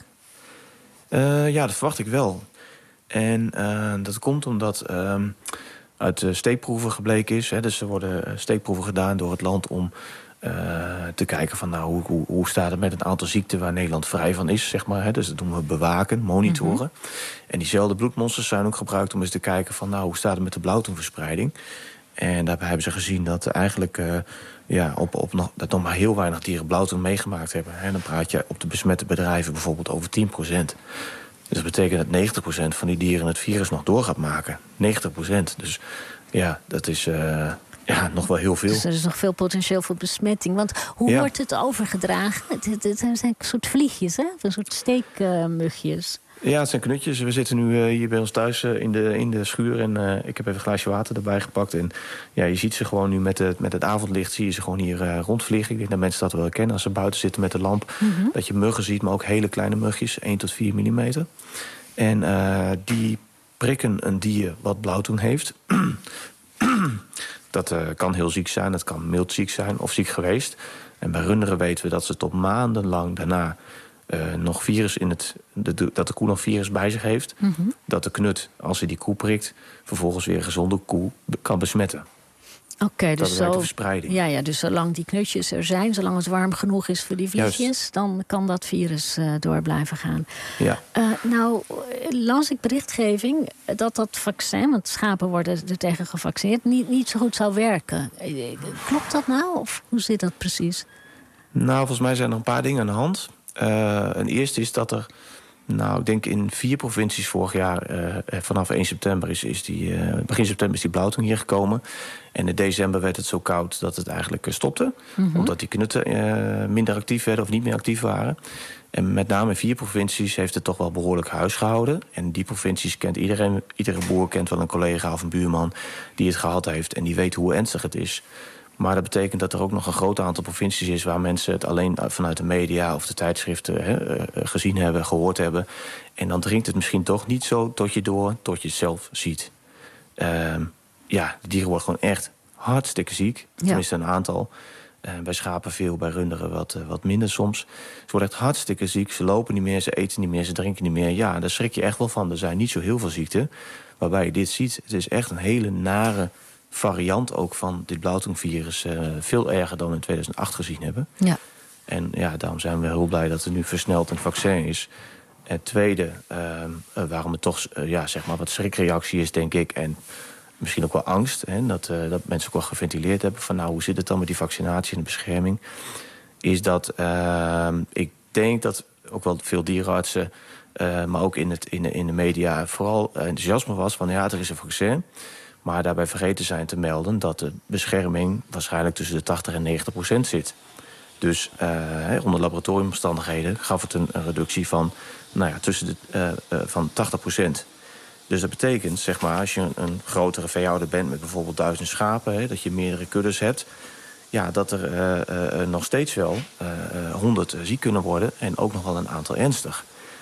Uh, ja, dat verwacht ik wel. En uh, dat komt omdat uh, uit uh, steekproeven gebleken is. Hè, dus er worden steekproeven gedaan door het land om Uh, te kijken van nou, hoe, hoe, hoe staat het met een aantal ziekten waar Nederland vrij van is, zeg maar. Hè. Dus dat doen we bewaken, monitoren. Mm-hmm. En diezelfde bloedmonsters zijn ook gebruikt om eens te kijken van nou, hoe staat het met de blauwtongverspreiding. En daarbij hebben ze gezien dat eigenlijk uh, ja, op, op nog, dat nog maar heel weinig dieren blauwtong meegemaakt hebben. En dan praat je op de besmette bedrijven bijvoorbeeld over tien procent. Dus dat betekent dat negentig procent van die dieren het virus nog door gaat maken. negentig procent. Dus ja, dat is Uh, Ja, nog wel heel veel. Dus er is nog veel potentieel voor besmetting. Want hoe ja. wordt het overgedragen? Het, het, het zijn een soort vliegjes, hè? Een soort steekmugjes. Uh, ja, het zijn knutjes. We zitten nu uh, hier bij ons thuis uh, in, de, in de schuur. En uh, ik heb even een glaasje water erbij gepakt. En ja, je ziet ze gewoon nu met het, met het avondlicht zie je ze gewoon hier uh, rondvliegen. Ik denk dat mensen dat wel herkennen als ze buiten zitten met de lamp. Mm-hmm. Dat je muggen ziet, maar ook hele kleine mugjes. één tot vier millimeter. En uh, die prikken een dier wat blauwtong heeft. Dat uh, kan heel ziek zijn, dat kan mild ziek zijn of ziek geweest. En bij runderen weten we dat ze tot maandenlang daarna uh, nog virus in het, de, dat de koe nog virus bij zich heeft. Mm-hmm. Dat de knut, als hij die koe prikt, vervolgens weer een gezonde koe kan besmetten. Oké, okay, dus zo. De verspreiding. Ja, ja, dus zolang die knutjes er zijn, zolang het warm genoeg is voor die vliegjes, dan kan dat virus uh, door blijven gaan. Ja. Uh, nou, las ik berichtgeving dat dat vaccin, want schapen worden er tegen gevaccineerd, niet, niet zo goed zou werken. Klopt dat nou? Of hoe zit dat precies? Nou, volgens mij zijn er een paar dingen aan de hand. Uh, een eerste is dat er, nou, ik denk in vier provincies vorig jaar, uh, vanaf één september is, is die, uh, begin september is die blauwtong hier gekomen. En in december werd het zo koud dat het eigenlijk stopte. Mm-hmm. Omdat die knutten uh, minder actief werden of niet meer actief waren. En met name in vier provincies heeft het toch wel behoorlijk huis gehouden. En die provincies kent iedereen, iedere boer kent wel een collega of een buurman die het gehad heeft en die weet hoe ernstig het is. Maar dat betekent dat er ook nog een groot aantal provincies is waar mensen het alleen vanuit de media of de tijdschriften hè, gezien hebben, gehoord hebben. En dan dringt het misschien toch niet zo tot je door, tot je het zelf ziet. Uh, ja, de dieren worden gewoon echt hartstikke ziek. Ja. Tenminste een aantal. Uh, bij schapen veel, bij runderen wat, uh, wat minder soms. Ze worden echt hartstikke ziek. Ze lopen niet meer, ze eten niet meer, ze drinken niet meer. Ja, daar schrik je echt wel van. Er zijn niet zo heel veel ziekten waarbij je dit ziet. Het is echt een hele nare variant ook van dit blauwtongvirus. Uh, veel erger dan we in tweeduizend acht gezien hebben. Ja. En ja, daarom zijn we heel blij dat er nu versneld een vaccin is. Het tweede, uh, uh, waarom het toch uh, ja, zeg maar wat schrikreactie is, denk ik... en misschien ook wel angst, hè, dat, uh, dat mensen ook wel geventileerd hebben... van nou, hoe zit het dan met die vaccinatie en de bescherming... is dat uh, ik denk dat ook wel veel dierenartsen... Uh, maar ook in, het, in, de, in de media vooral enthousiasme was van... ja, er is een vaccin, maar daarbij vergeten zijn te melden... dat de bescherming waarschijnlijk tussen de tachtig en negentig procent zit... Dus uh, onder laboratoriumomstandigheden gaf het een, een reductie van, nou ja, tussen de, uh, uh, van tachtig procent. Dus dat betekent, zeg maar, als je een, een grotere veehouder bent met bijvoorbeeld duizend schapen, hè, dat je meerdere kuddes hebt, ja, dat er uh, uh, nog steeds wel honderd uh, ziek kunnen worden en ook nog wel een aantal ernstig.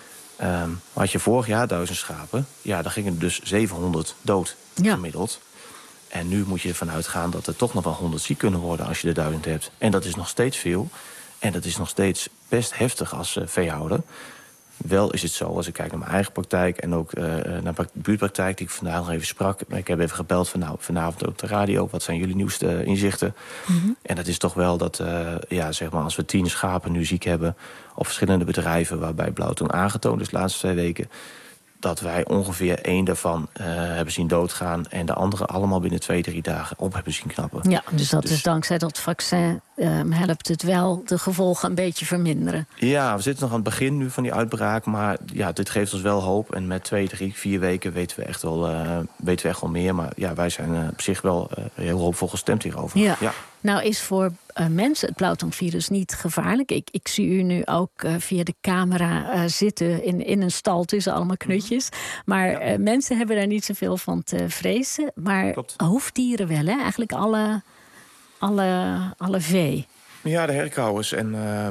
Um, had je vorig jaar duizend schapen, ja, dan gingen er dus zevenhonderd dood ja. gemiddeld. En nu moet je ervan uitgaan dat er toch nog wel honderd ziek kunnen worden als je er duizend hebt. En dat is nog steeds veel. En dat is nog steeds best heftig als uh, veehouder. Wel is het zo, als ik kijk naar mijn eigen praktijk... en ook uh, naar de buurtpraktijk die ik vandaag nog even sprak. Ik heb even gebeld van nou, vanavond ook op de radio. Wat zijn jullie nieuwste inzichten? Mm-hmm. En dat is toch wel dat, uh, ja, zeg maar, als we tien schapen nu ziek hebben... op verschillende bedrijven waarbij blauwtong aangetoond is de laatste twee weken... dat wij ongeveer één daarvan uh, hebben zien doodgaan... en de andere allemaal binnen twee, drie dagen op hebben zien knappen. Ja, dus dat dus, is dankzij dat vaccin uh, helpt het wel de gevolgen een beetje verminderen. Ja, we zitten nog aan het begin nu van die uitbraak... maar ja, dit geeft ons wel hoop. En met twee, drie, vier weken weten we echt wel, uh, weten we echt wel meer. Maar ja, wij zijn uh, op zich wel uh, heel hoopvol gestemd hierover. Ja. Ja. Nou is voor uh, mensen het blauwtongvirus niet gevaarlijk. Ik, ik zie u nu ook uh, via de camera uh, zitten in, in een stal tussen allemaal knutjes. Maar ja. uh, mensen hebben daar niet zoveel van te vrezen. Maar Klopt. hoefdieren wel, hè? Eigenlijk alle, alle, alle vee. Ja, de herkauwers. En uh,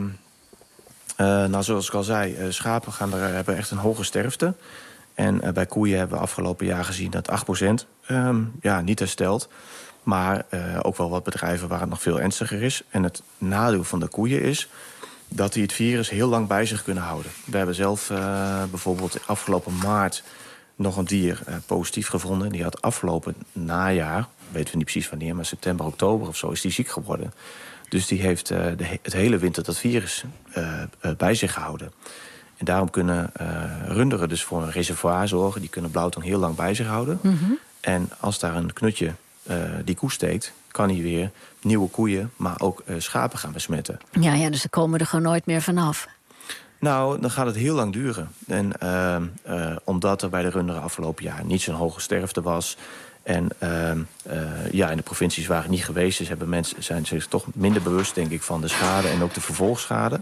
uh, nou, zoals ik al zei, uh, schapen gaan er, hebben echt een hoge sterfte. En uh, bij koeien hebben we afgelopen jaar gezien dat acht procent um, ja, niet herstelt. Maar uh, ook wel wat bedrijven waar het nog veel ernstiger is. En het nadeel van de koeien is dat die het virus heel lang bij zich kunnen houden. We hebben zelf uh, bijvoorbeeld afgelopen maart nog een dier uh, positief gevonden. Die had afgelopen najaar, weten we niet precies wanneer... maar september, oktober of zo is die ziek geworden. Dus die heeft uh, de, het hele winter dat virus uh, uh, bij zich gehouden. En daarom kunnen uh, runderen dus voor een reservoir zorgen. Die kunnen blauwtong heel lang bij zich houden. Mm-hmm. En als daar een knutje uh, die koe steekt, kan hij weer nieuwe koeien, maar ook uh, schapen gaan besmetten. Ja, ja, dus ze komen er gewoon nooit meer vanaf. Nou, dan gaat het heel lang duren. En uh, uh, omdat er bij de runderen afgelopen jaar niet zo'n hoge sterfte was... en uh, uh, ja, in de provincies waar het niet geweest is... hebben mensen, zijn zich toch minder bewust, denk ik, van de schade en ook de vervolgschade.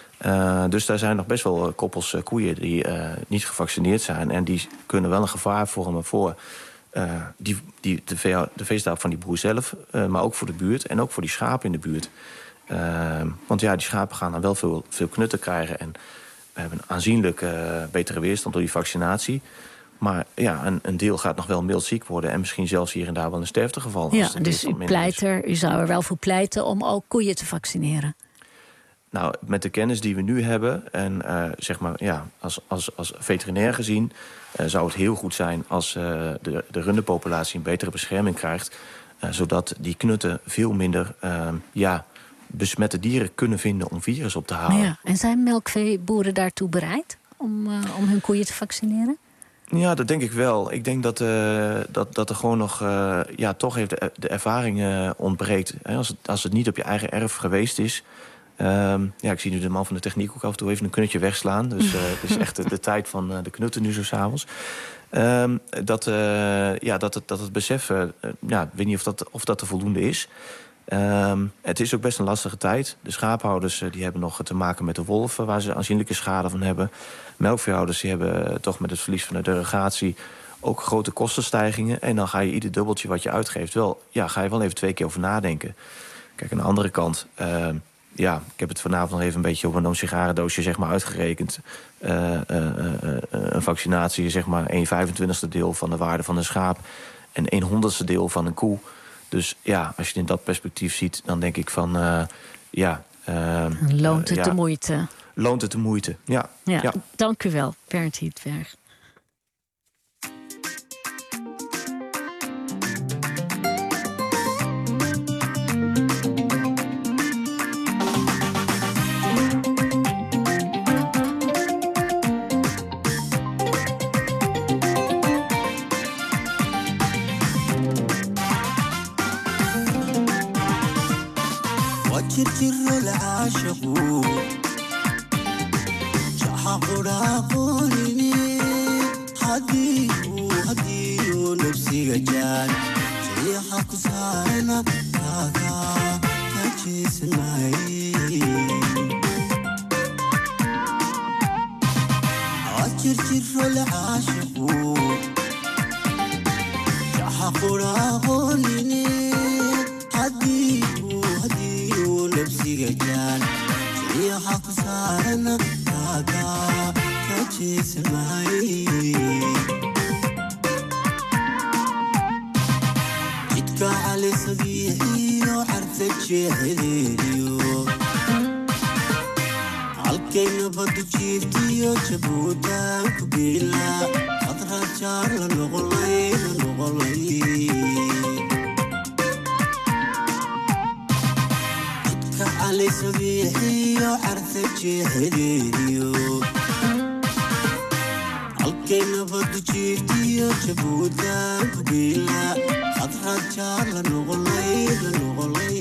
Uh, dus daar zijn nog best wel uh, koppels uh, koeien die uh, niet gevaccineerd zijn... en die kunnen wel een gevaar vormen voor uh, die, die, de, vee, de veestaal van die boer zelf... Uh, maar ook voor de buurt en ook voor die schapen in de buurt. Uh, want ja, die schapen gaan dan wel veel, veel knutten krijgen... en we hebben een aanzienlijk uh, betere weerstand door die vaccinatie... Maar ja, een, een deel gaat nog wel mild ziek worden... en misschien zelfs hier en daar wel een sterftegeval. Ja, dus u, pleit er, u zou er wel voor pleiten om ook koeien te vaccineren? Nou, met de kennis die we nu hebben... en uh, zeg maar, ja, als, als, als veterinair gezien... Uh, zou het heel goed zijn als uh, de, de runderpopulatie een betere bescherming krijgt... Uh, zodat die knutten veel minder uh, ja, besmette dieren kunnen vinden om virus op te halen. Ja, en zijn melkveeboeren daartoe bereid om, uh, om hun koeien te vaccineren? Ja, dat denk ik wel. Ik denk dat, uh, dat, dat er gewoon nog uh, ja, toch even de, de ervaring uh, ontbreekt. Als het, als het niet op je eigen erf geweest is... Um, ja, ik zie nu de man van de techniek ook af en toe even een knutje wegslaan. Dus uh, het is echt de, de tijd van uh, de knutten nu zo 's avonds. Um, dat, uh, ja, dat, het, dat het besef, uh, ja, ik weet niet of dat, of dat er voldoende is. Um, het is ook best een lastige tijd. De schaaphouders uh, die hebben nog te maken met de wolven... waar ze aanzienlijke schade van hebben. Melkveehouders die hebben uh, toch met het verlies van de derogatie... ook grote kostenstijgingen. En dan ga je ieder dubbeltje wat je uitgeeft... wel, ja, ga je wel even twee keer over nadenken. Kijk, aan de andere kant... Uh, ja, ik heb het vanavond nog even een beetje op een sigarendoosje zeg maar, uitgerekend. Uh, uh, uh, uh, een vaccinatie is zeg maar een vijfentwintigste deel van de waarde van een schaap... en een honderdste deel van een koe. Dus ja, als je het in dat perspectief ziet, dan denk ik van uh, ja. Uh, Loont het uh, de ja, moeite? Loont het de moeite, ja. Ja, ja. Dank u wel, Bernd Hietberg. jirjiro lcaashaqu jaxaqudhaaqoonini hadiiu hadiiu nafsiga jaan jiixa ku saarana kaaga kajeesanay jirjiro lcaashaqu jaxaqudhaaqoonini hadiiu hadiiu nafsiga jaan jiixa ku saarana kaaga kajeesanay jidka cali sabiixiyo carta jeexeleeliyo halkayna badu jiirtiyo jabuutaan ku biila qadrajaar la noqolay la noqolay jidka cali sabiixiyo carta jeexeleeliyo halkayna badu jiirtiyo jabuutaan ku biila qadrajaar la noqolay la noqolay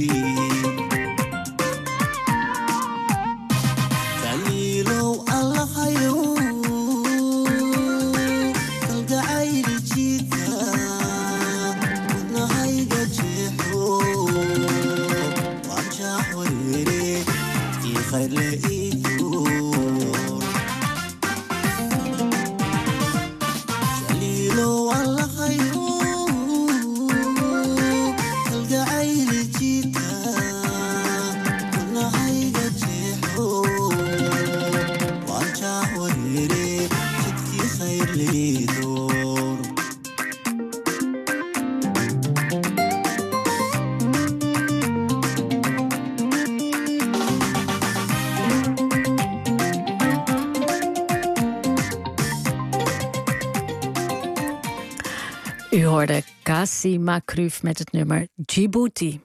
U hoorde Kassi Makruf met het nummer Djibouti.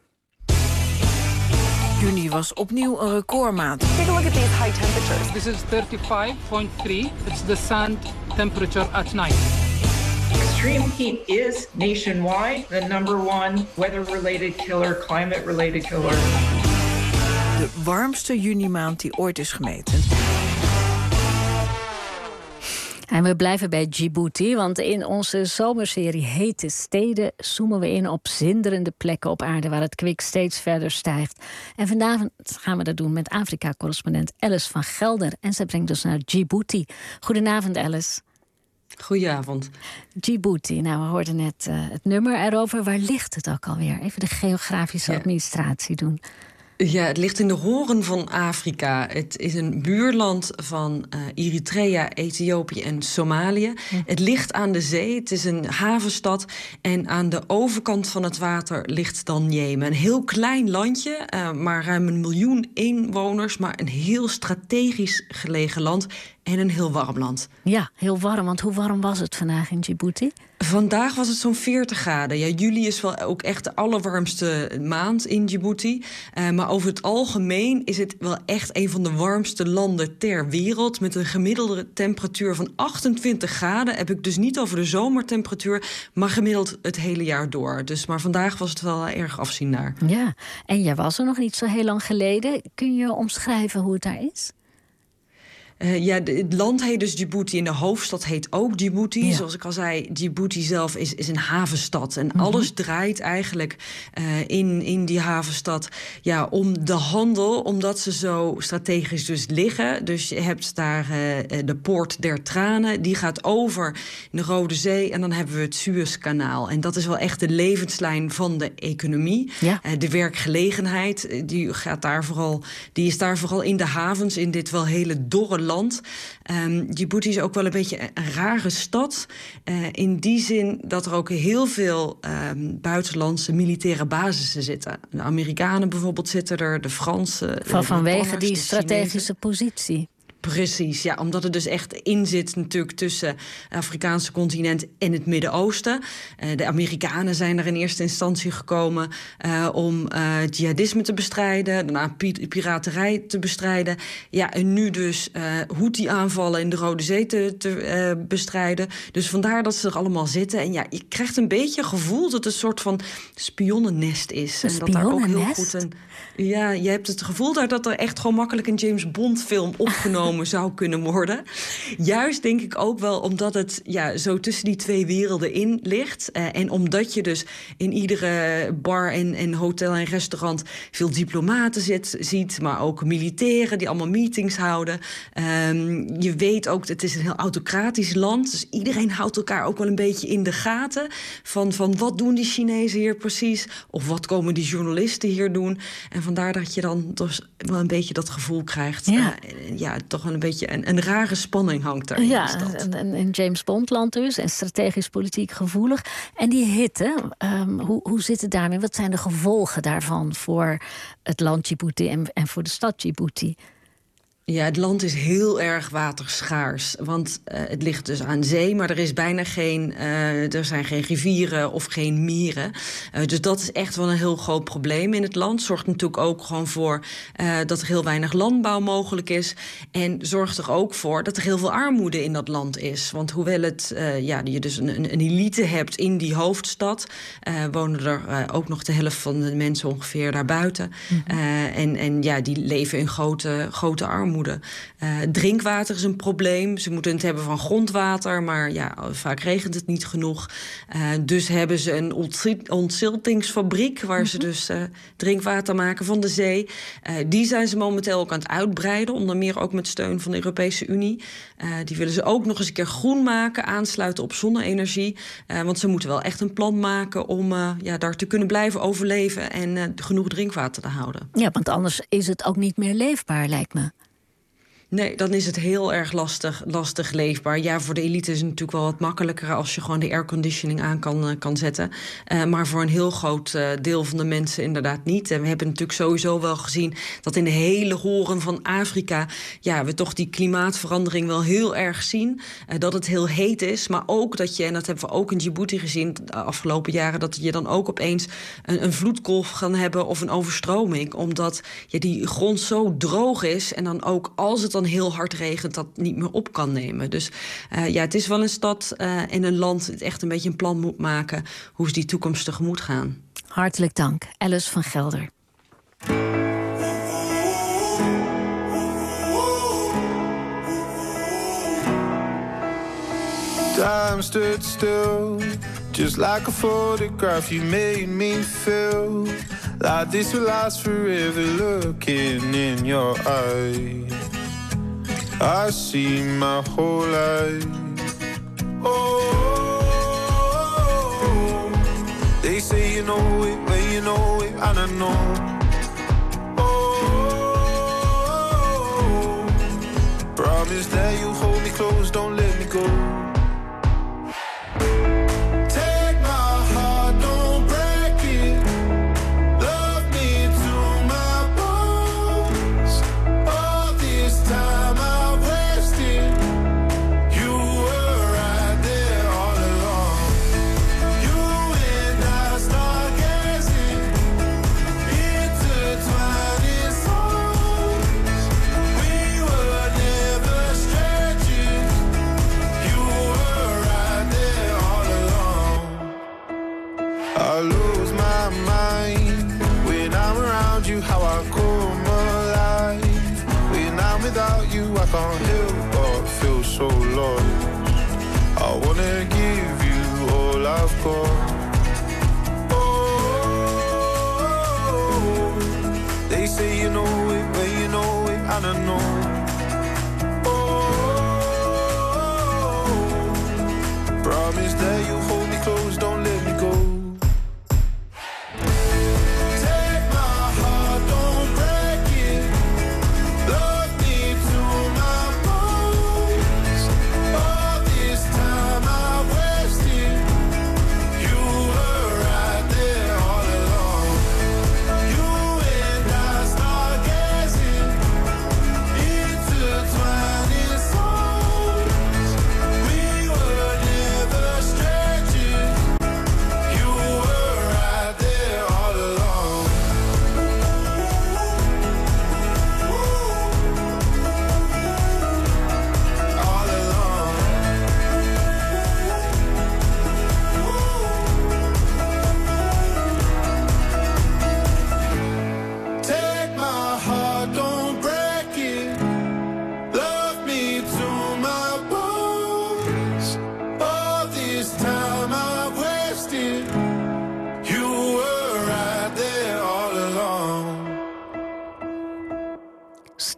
Juni was opnieuw een recordmaand. Take a look at these high temperatures. This is thirty-five point three. It's the sand temperature at night. Extreme heat is nationwide the number one weather-related killer, climate-related killer. De warmste junimaand die ooit is gemeten. En we blijven bij Djibouti, want in onze zomerserie Hete Steden zoomen we in op zinderende plekken op aarde waar het kwik steeds verder stijgt. En vandaag gaan we dat doen met Afrika-correspondent Alice van Gelder. En zij brengt ons naar Djibouti. Goedenavond, Alice. Goedenavond. Djibouti, nou we hoorden net uh, het nummer erover. Waar ligt het ook alweer? Even de geografische ja. administratie doen. Ja, het ligt in de horen van Afrika. Het is een buurland van uh, Eritrea, Ethiopië en Somalië. Hm. Het ligt aan de zee, het is een havenstad. En aan de overkant van het water ligt dan Jemen. Een heel klein landje, uh, maar ruim een miljoen inwoners. Maar een heel strategisch gelegen land en een heel warm land. Ja, heel warm, want hoe warm was het vandaag in Djibouti? Vandaag was het zo'n veertig graden. Ja, juli is wel ook echt de allerwarmste maand in Djibouti. Uh, maar over het algemeen is het wel echt een van de warmste landen ter wereld. Met een gemiddelde temperatuur van achtentwintig graden. Heb ik dus niet over de zomertemperatuur, maar gemiddeld het hele jaar door. Dus, maar vandaag was het wel erg afzien daar. Ja, en jij was er nog niet zo heel lang geleden. Kun je omschrijven hoe het daar is? Uh, ja, de, het land heet dus Djibouti en de hoofdstad heet ook Djibouti. Ja. Zoals ik al zei, Djibouti zelf is, is een havenstad. En mm-hmm. alles draait eigenlijk uh, in, in die havenstad ja, om de handel, omdat ze zo strategisch dus liggen. Dus je hebt daar uh, de Poort der Tranen, die gaat over de Rode Zee. En dan hebben we het Suezkanaal. En dat is wel echt de levenslijn van de economie. Ja. Uh, de werkgelegenheid, die, gaat daar vooral, die is daar vooral in de havens, in dit wel hele dorre land. land. Um, Djibouti is ook wel een beetje een rare stad. Uh, in die zin dat er ook heel veel um, buitenlandse militaire basissen zitten. De Amerikanen bijvoorbeeld zitten er, de Fransen. Van, de vanwege Japanners, die de strategische Chinezen. positie. Precies, ja, omdat het dus echt in zit natuurlijk tussen het Afrikaanse continent en het Midden-Oosten. Uh, de Amerikanen zijn er in eerste instantie gekomen uh, om uh, jihadisme te bestrijden, daarna pi- piraterij te bestrijden. Ja, en nu dus uh, Houthi-aanvallen in de Rode Zee te, te uh, bestrijden. Dus vandaar dat ze er allemaal zitten. En ja, je krijgt een beetje het gevoel dat het een soort van spionnennest is. Een en dat daar ook heel spionnennest? goed een. Ja, je hebt het gevoel daar dat er echt gewoon makkelijk een James Bond film opgenomen zou kunnen worden. Juist denk ik ook wel omdat het ja, zo tussen die twee werelden in ligt. Uh, en omdat je dus in iedere bar en, en hotel en restaurant veel diplomaten zit, ziet, maar ook militairen die allemaal meetings houden. Um, je weet ook, het is een heel autocratisch land, dus iedereen houdt elkaar ook wel een beetje in de gaten van, van wat doen die Chinezen hier precies? Of wat komen die journalisten hier doen? En vandaar dat je dan dus wel een beetje dat gevoel krijgt. Ja, uh, ja toch wel een beetje een, een rare spanning hangt daar in ja, de stad. een, een James Bond-land dus, en strategisch politiek gevoelig. En die hitte, um, hoe, hoe zit het daarmee? Wat zijn de gevolgen daarvan voor het land Djibouti en, en voor de stad Djibouti? Ja, het land is heel erg waterschaars. Want uh, het ligt dus aan zee, maar er is bijna geen, uh, er zijn geen rivieren of geen meren. Uh, dus dat is echt wel een heel groot probleem in het land. Zorgt natuurlijk ook gewoon voor uh, dat er heel weinig landbouw mogelijk is. En zorgt er ook voor dat er heel veel armoede in dat land is. Want hoewel het, uh, ja, je dus een, een, een elite hebt in die hoofdstad, uh, wonen er uh, ook nog de helft van de mensen ongeveer daarbuiten. Mm-hmm. Uh, en, en ja, die leven in grote, grote armoede. Uh, drinkwater is een probleem. Ze moeten het hebben van grondwater, maar ja, vaak regent het niet genoeg. Uh, dus hebben ze een ontziltingsfabriek waar mm-hmm. ze dus uh, drinkwater maken van de zee. Uh, die zijn ze momenteel ook aan het uitbreiden, onder meer ook met steun van de Europese Unie. Uh, die willen ze ook nog eens een keer groen maken, aansluiten op zonne-energie. Uh, want ze moeten wel echt een plan maken om uh, ja, daar te kunnen blijven overleven en uh, genoeg drinkwater te houden. Ja, want anders is het ook niet meer leefbaar, lijkt me. Nee, dan is het heel erg lastig, lastig leefbaar. Ja, voor de elite is het natuurlijk wel wat makkelijker als je gewoon de airconditioning aan kan, uh, kan zetten. Uh, maar voor een heel groot uh, deel van de mensen inderdaad niet. En we hebben natuurlijk sowieso wel gezien dat in de hele horen van Afrika ja, we toch die klimaatverandering wel heel erg zien. Uh, dat het heel heet is, maar ook dat je, en dat hebben we ook in Djibouti gezien de afgelopen jaren, dat je dan ook opeens een, een vloedgolf kan hebben of een overstroming. Omdat ja, die grond zo droog is en dan ook als het dan heel hard regent, dat niet meer op kan nemen. Dus uh, ja, het is wel een stad uh, en een land dat echt een beetje een plan moet maken hoe ze die toekomst tegemoet gaan. Hartelijk dank, Alice van Gelder. Time stood still, just like a photograph. You made me feel like this will last forever. Looking in your eyes, I see my whole life. Oh, they say you know it, but you know it, I don't know. Oh, promise that you hold me close, don't let me go. I can't help but feel so lost. I wanna give you all I've got. Oh, they say you know it, but you know it, I don't know. Oh, promise that you hold me close, don't let me go. Love me to my bones.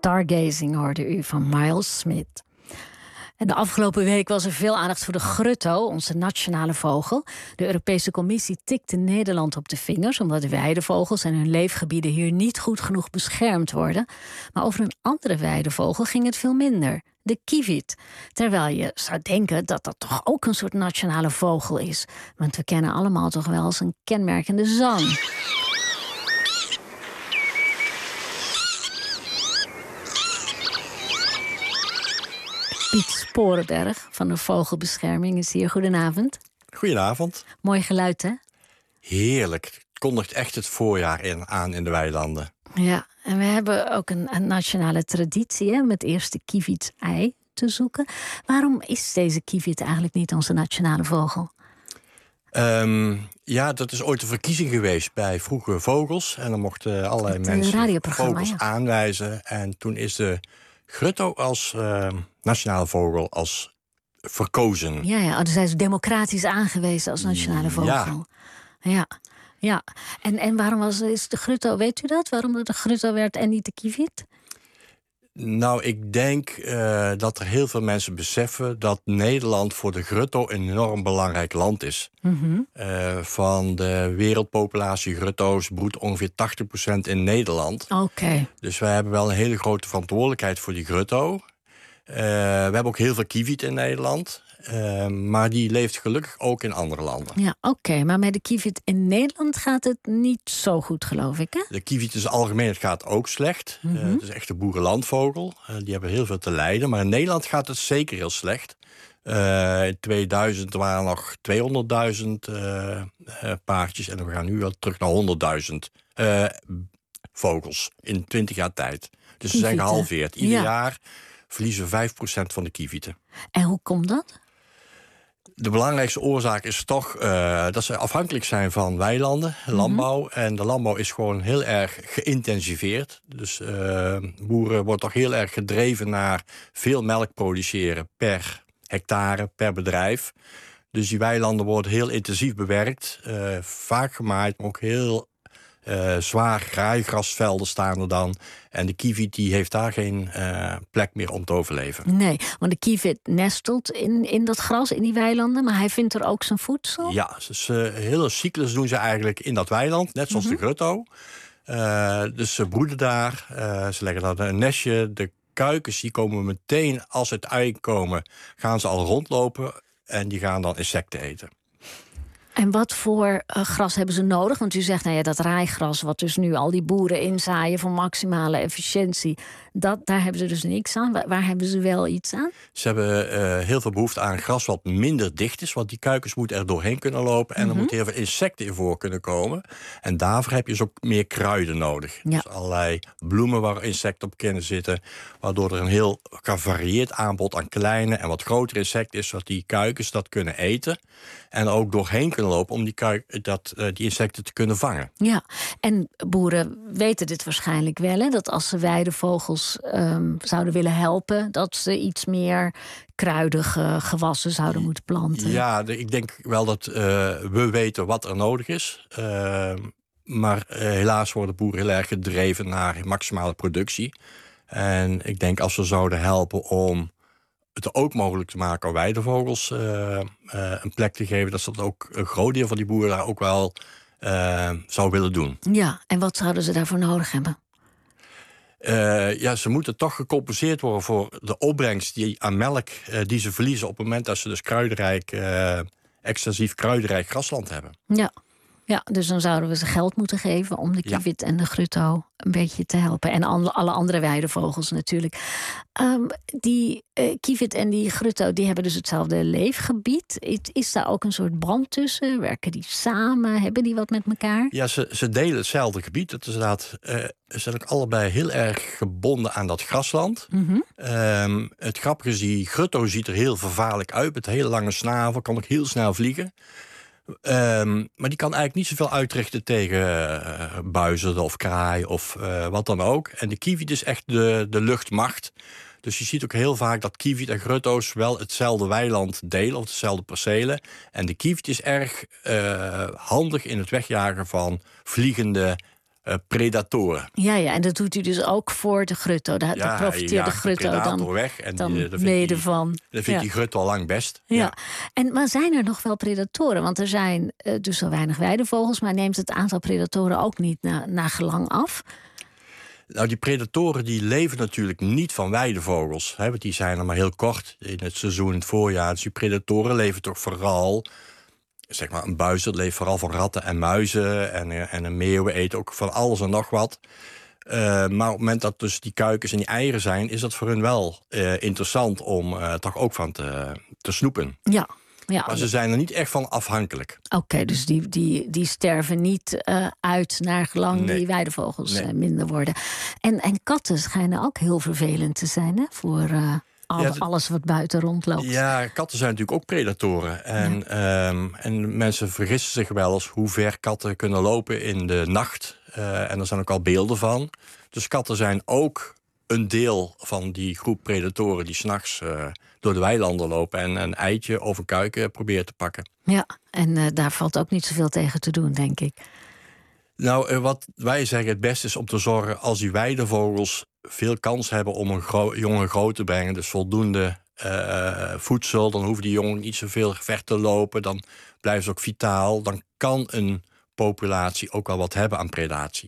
Stargazing hoorde u van Miles Smith. En de afgelopen week was er veel aandacht voor de grutto, onze nationale vogel. De Europese Commissie tikte Nederland op de vingers, omdat de weidevogels en hun leefgebieden hier niet goed genoeg beschermd worden. Maar over een andere weidevogel ging het veel minder. De kievit. Terwijl je zou denken dat dat toch ook een soort nationale vogel is. Want we kennen allemaal toch wel zijn kenmerkende zang. Piet Sporenberg van de Vogelbescherming is hier. Goedenavond. Goedenavond. Mooi geluid, hè? Heerlijk. Het kondigt echt het voorjaar in, aan in de weilanden. Ja, en we hebben ook een, een nationale traditie, hè, met eerst de kievit-ei te zoeken. Waarom is deze kievit eigenlijk niet onze nationale vogel? Um, ja, dat is ooit een verkiezing geweest bij vroege vogels. En dan mochten allerlei het mensen vogels ja. aanwijzen. En toen is de grutto als uh, nationale vogel als verkozen. Ja, ja, dus hij is democratisch aangewezen als nationale vogel. Ja. Ja, ja. En, en waarom was is de grutto, weet u dat? Waarom het de grutto werd en niet de kievit? Nou, ik denk uh, dat er heel veel mensen beseffen dat Nederland voor de grutto een enorm belangrijk land is. Mm-hmm. Uh, van de wereldpopulatie grutto's broedt ongeveer tachtig procent in Nederland. Oké. Okay. Dus wij hebben wel een hele grote verantwoordelijkheid voor die grutto. Uh, we hebben ook heel veel kievit in Nederland. Uh, maar die leeft gelukkig ook in andere landen. Ja, oké. Okay. Maar met de kievit in Nederland gaat het niet zo goed, geloof ik, hè? De kievit in het algemeen het gaat ook slecht. Mm-hmm. Uh, het is echt een boerenlandvogel. Uh, die hebben heel veel te lijden. Maar in Nederland gaat het zeker heel slecht. Uh, in tweeduizend waren er nog tweehonderdduizend uh, uh, paardjes. En we gaan nu wel terug naar honderdduizend uh, vogels in twintig jaar tijd. Dus ze zijn gehalveerd. Ieder ja. jaar verliezen we vijf procent van de kievieten. En hoe komt dat? De belangrijkste oorzaak is toch uh, dat ze afhankelijk zijn van weilanden, landbouw. Mm-hmm. En de landbouw is gewoon heel erg geïntensiveerd. Dus uh, boeren worden toch heel erg gedreven naar veel melk produceren per hectare, per bedrijf. Dus die weilanden worden heel intensief bewerkt, uh, vaak gemaaid, maar ook heel uh, zwaar graaigrasvelden staan er dan. En de kievit die heeft daar geen uh, plek meer om te overleven. Nee, want de kievit nestelt in, in dat gras, in die weilanden, maar hij vindt er ook zijn voedsel? Ja, dus een uh, hele cyclus doen ze eigenlijk in dat weiland, net zoals mm-hmm. de grutto. Uh, dus ze broeden daar, uh, ze leggen daar een nestje. De kuikens die komen meteen, als het ei komen, gaan ze al rondlopen en die gaan dan insecten eten. En wat voor uh, gras hebben ze nodig? Want u zegt, nou ja, dat raaigras, wat dus nu al die boeren inzaaien voor maximale efficiëntie, dat, daar hebben ze dus niks aan. Waar, waar hebben ze wel iets aan? Ze hebben uh, heel veel behoefte aan gras wat minder dicht is, want die kuikens moeten er doorheen kunnen lopen en mm-hmm. er moeten heel veel insecten in voor kunnen komen. En daarvoor heb je dus ook meer kruiden nodig. Ja. Dus allerlei bloemen waar insecten op kunnen zitten, waardoor er een heel gevarieerd aanbod aan kleine en wat grotere insecten is, zodat die kuikens dat kunnen eten en ook doorheen kunnen lopen om die, kuik, dat, uh, die insecten te kunnen vangen. Ja, en boeren weten dit waarschijnlijk wel, hè? Dat als ze weidevogels um, zouden willen helpen, dat ze iets meer kruidige gewassen zouden moeten planten. Ja, de, ik denk wel dat uh, we weten wat er nodig is. Uh, maar uh, helaas worden boeren heel erg gedreven naar maximale productie. En ik denk als we zouden helpen om het ook mogelijk te maken om weidevogels uh, uh, een plek te geven, dat ze dat ook een groot deel van die boeren daar ook wel uh, zou willen doen. Ja, en wat zouden ze daarvoor nodig hebben? Uh, ja, ze moeten toch gecompenseerd worden voor de opbrengst die aan melk uh, die ze verliezen op het moment dat ze dus kruidenrijk, uh, extensief kruidenrijk grasland hebben. Ja. Ja, dus dan zouden we ze geld moeten geven om de kievit ja. en de grutto een beetje te helpen. En alle andere weidevogels natuurlijk. Um, die uh, kievit en die grutto, die hebben dus hetzelfde leefgebied. Is, is daar ook een soort band tussen? Werken die samen? Hebben die wat met elkaar? Ja, ze, ze delen hetzelfde gebied. Het is inderdaad, uh, ze zijn ook allebei heel erg gebonden aan dat grasland. Mm-hmm. Um, het grappige is, die grutto ziet er heel vervaarlijk uit. Met een hele lange snavel, kan ook heel snel vliegen. Um, maar die kan eigenlijk niet zoveel uitrichten tegen uh, buizen of kraai of uh, wat dan ook. En de kievit is echt de, de luchtmacht. Dus je ziet ook heel vaak dat kievit en grutto's wel hetzelfde weiland delen of hetzelfde percelen. En de kievit is erg uh, handig in het wegjagen van vliegende uh, predatoren. Ja, ja, en dat doet u dus ook voor de grutto. Daar, Ja, daar profiteert de grutto de dan, weg en dan die, uh, mede van. Dat vindt ja. die grutto al lang best. Ja. Ja. En, maar zijn er nog wel predatoren? Want er zijn uh, dus zo weinig weidevogels, maar neemt het aantal predatoren ook niet na, na gelang af? Nou, die predatoren die leven natuurlijk niet van weidevogels. Hè, want die zijn er maar heel kort in het seizoen, in het voorjaar. Dus die predatoren leven toch vooral... Zeg maar, een buizerd leeft vooral van ratten en muizen. En, en een meeuw eet ook van alles en nog wat. Uh, maar op het moment dat dus die kuikens en die eieren zijn... is dat voor hun wel uh, interessant om uh, toch ook van te, te snoepen. Ja. Ja. Maar ze zijn er niet echt van afhankelijk. Oké, okay, dus die, die, die sterven niet uh, uit naar gelang nee. die weidevogels nee. uh, minder worden. En, en katten schijnen ook heel vervelend te zijn, hè? Voor uh, al, ja, alles wat buiten rondloopt. Ja, katten zijn natuurlijk ook predatoren. En, ja. um, en mensen vergissen zich wel eens hoe ver katten kunnen lopen in de nacht. Uh, en er zijn ook al beelden van. Dus katten zijn ook een deel van die groep predatoren die 's nachts uh, door de weilanden lopen en een eitje of een kuiken proberen te pakken. Ja, en uh, daar valt ook niet zoveel tegen te doen, denk ik. Nou, uh, wat wij zeggen het beste is om te zorgen als die weidevogels veel kans hebben om een gro- jongen groot te brengen, dus voldoende uh, voedsel, dan hoeven die jongen niet zoveel ver te lopen, dan blijven ze ook vitaal. Dan kan een populatie ook wel wat hebben aan predatie.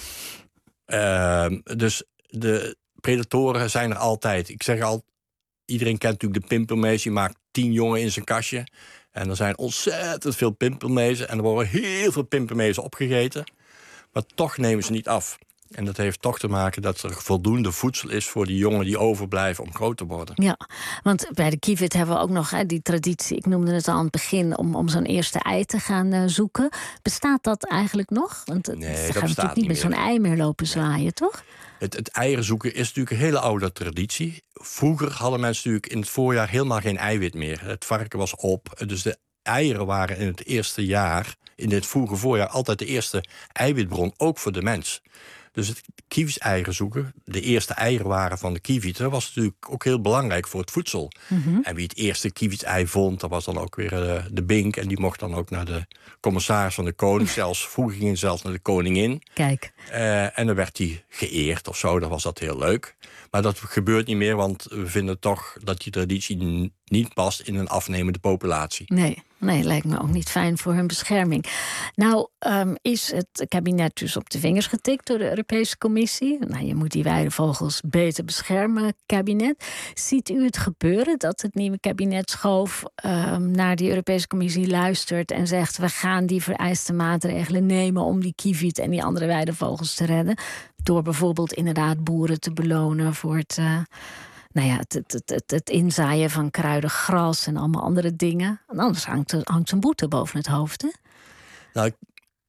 Uh, dus de predatoren zijn er altijd. Ik zeg al, iedereen kent natuurlijk de pimpelmees. Die maakt tien jongen in zijn kastje. En er zijn ontzettend veel pimpelmezen. En er worden heel veel pimpelmezen opgegeten. Maar toch nemen ze niet af. En dat heeft toch te maken dat er voldoende voedsel is voor die jongen die overblijven om groot te worden. Ja, want bij de kievit hebben we ook nog hè, die traditie, ik noemde het al aan het begin, om, om zo'n eerste ei te gaan uh, zoeken. Bestaat dat eigenlijk nog? Want nee, ze dat gaan bestaat natuurlijk niet met zo'n ei meer lopen zwaaien, nee. toch? Het, het eieren zoeken is natuurlijk een hele oude traditie. Vroeger hadden mensen natuurlijk in het voorjaar helemaal geen eiwit meer. Het varken was op, dus de eieren waren in het eerste jaar, in het vroege voorjaar, altijd de eerste eiwitbron, ook voor de mens. Dus het kievitseieren zoeken, de eerste eieren waren van de kievieten, was natuurlijk ook heel belangrijk voor het voedsel. Mm-hmm. En wie het eerste kievitsei vond, dat was dan ook weer uh, de bink. En die mocht dan ook naar de commissaris van de koning. Zelfs, vroeger ging hij zelfs naar de koningin. Kijk. Uh, en dan werd hij geëerd of zo, dan was dat heel leuk. Maar dat gebeurt niet meer, want we vinden toch dat die traditie n- niet past in een afnemende populatie. Nee. Nee, lijkt me ook niet fijn voor hun bescherming. Nou, um, is het kabinet dus op de vingers getikt door de Europese Commissie? Nou, je moet die weidevogels beter beschermen, kabinet. Ziet u het gebeuren dat het nieuwe kabinet schoof um, naar die Europese Commissie luistert en zegt, we gaan die vereiste maatregelen nemen om die kievit en die andere weidevogels te redden? Door bijvoorbeeld inderdaad boeren te belonen voor het... Uh, Nou ja, het, het, het, het inzaaien van kruidig gras en allemaal andere dingen. En anders hangt, hangt een boete boven het hoofd, hè? Nou, ik,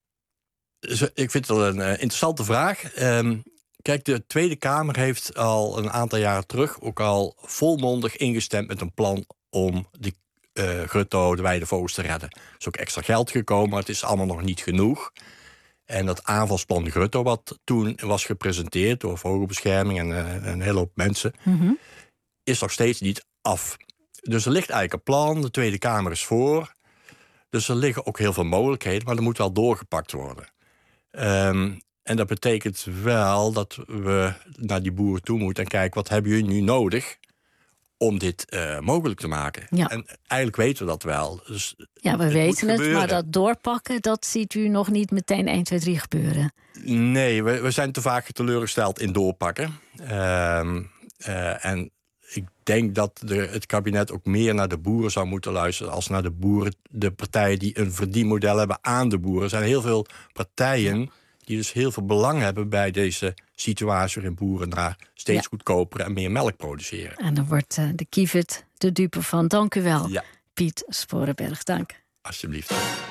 ik vind het wel een uh, interessante vraag. Um, kijk, de Tweede Kamer heeft al een aantal jaren terug ook al volmondig ingestemd met een plan om die uh, grutto, de weidevogels, te redden. Er is ook extra geld gekomen, maar het is allemaal nog niet genoeg. En dat aanvalsplan grutto, wat toen was gepresenteerd door Vogelbescherming en uh, een hele hoop mensen, mm-hmm. is nog steeds niet af. Dus er ligt eigenlijk een plan, de Tweede Kamer is voor. Dus er liggen ook heel veel mogelijkheden, maar er moet wel doorgepakt worden. Um, en dat betekent wel dat we naar die boeren toe moeten en kijken, wat hebben jullie nu nodig om dit uh, mogelijk te maken? Ja. En eigenlijk weten we dat wel. Dus ja, we het weten het, gebeuren. Maar dat doorpakken, dat ziet u nog niet meteen één, twee, drie gebeuren. Nee, we, we zijn te vaak teleurgesteld in doorpakken. Um, uh, en ik denk dat de, het kabinet ook meer naar de boeren zou moeten luisteren als naar de boeren, de partijen die een verdienmodel hebben aan de boeren. Er zijn heel veel partijen die dus heel veel belang hebben bij deze situatie waarin boeren naar steeds ja. goedkoper en meer melk produceren. En dan wordt uh, de kievit de dupe van. Dank u wel, ja. Piet Sporenberg. Dank. Alsjeblieft.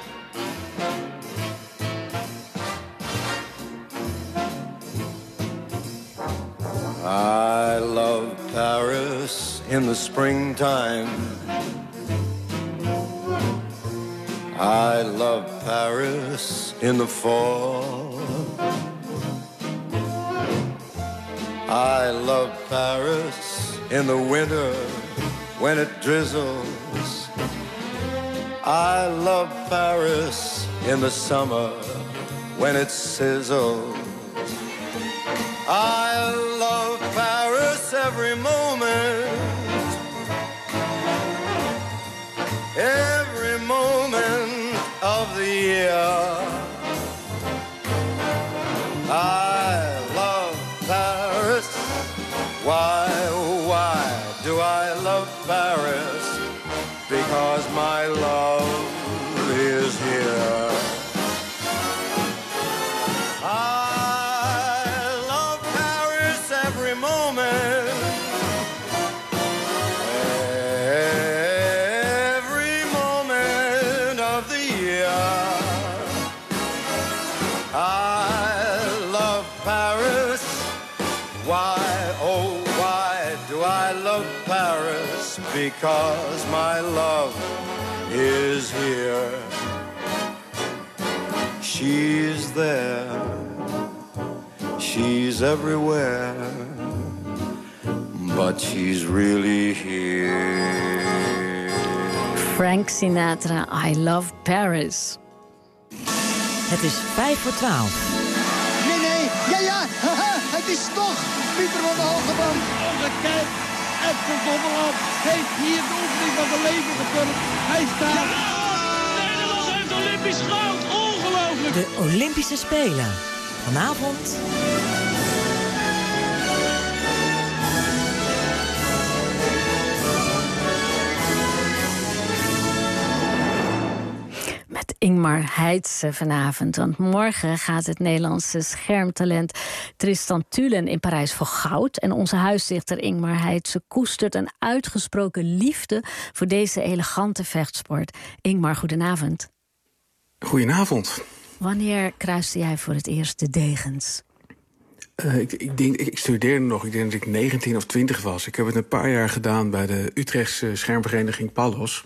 I love Paris in the springtime. I love Paris in the fall. I love Paris in the winter when it drizzles. I love Paris in the summer when it sizzles. I love Paris every moment, every moment of the year. I love Paris. Why, why do I love Paris? Because my love is here. I love Paris every moment, every moment of the year. I love Paris. Why, oh, why do I love Paris? Because my love is here. She's there, she's everywhere, but she's really here. Frank Sinatra, I Love Paris. Het is vijf voor twaalf. Nee, nee, ja, ja, haha, het is toch Pieter van der Hogeband. Ongekend, en Verdommeland heeft hier de oefening van zijn leven gevuld. Hij staat... Ja, Nederland heeft Olympisch goud, ongelooflijk. De Olympische Spelen. Vanavond... Met Ingmar Heitse vanavond. Want morgen gaat het Nederlandse schermtalent Tristan Tulen in Parijs voor goud. En onze huisdichter Ingmar Heitse koestert een uitgesproken liefde voor deze elegante vechtsport. Ingmar, goedenavond. Goedenavond. Wanneer kruiste jij voor het eerst de degens? Uh, ik, ik, denk, ik, ik studeerde nog, ik denk dat ik negentien of twintig was. Ik heb het een paar jaar gedaan bij de Utrechtse schermvereniging Pallos.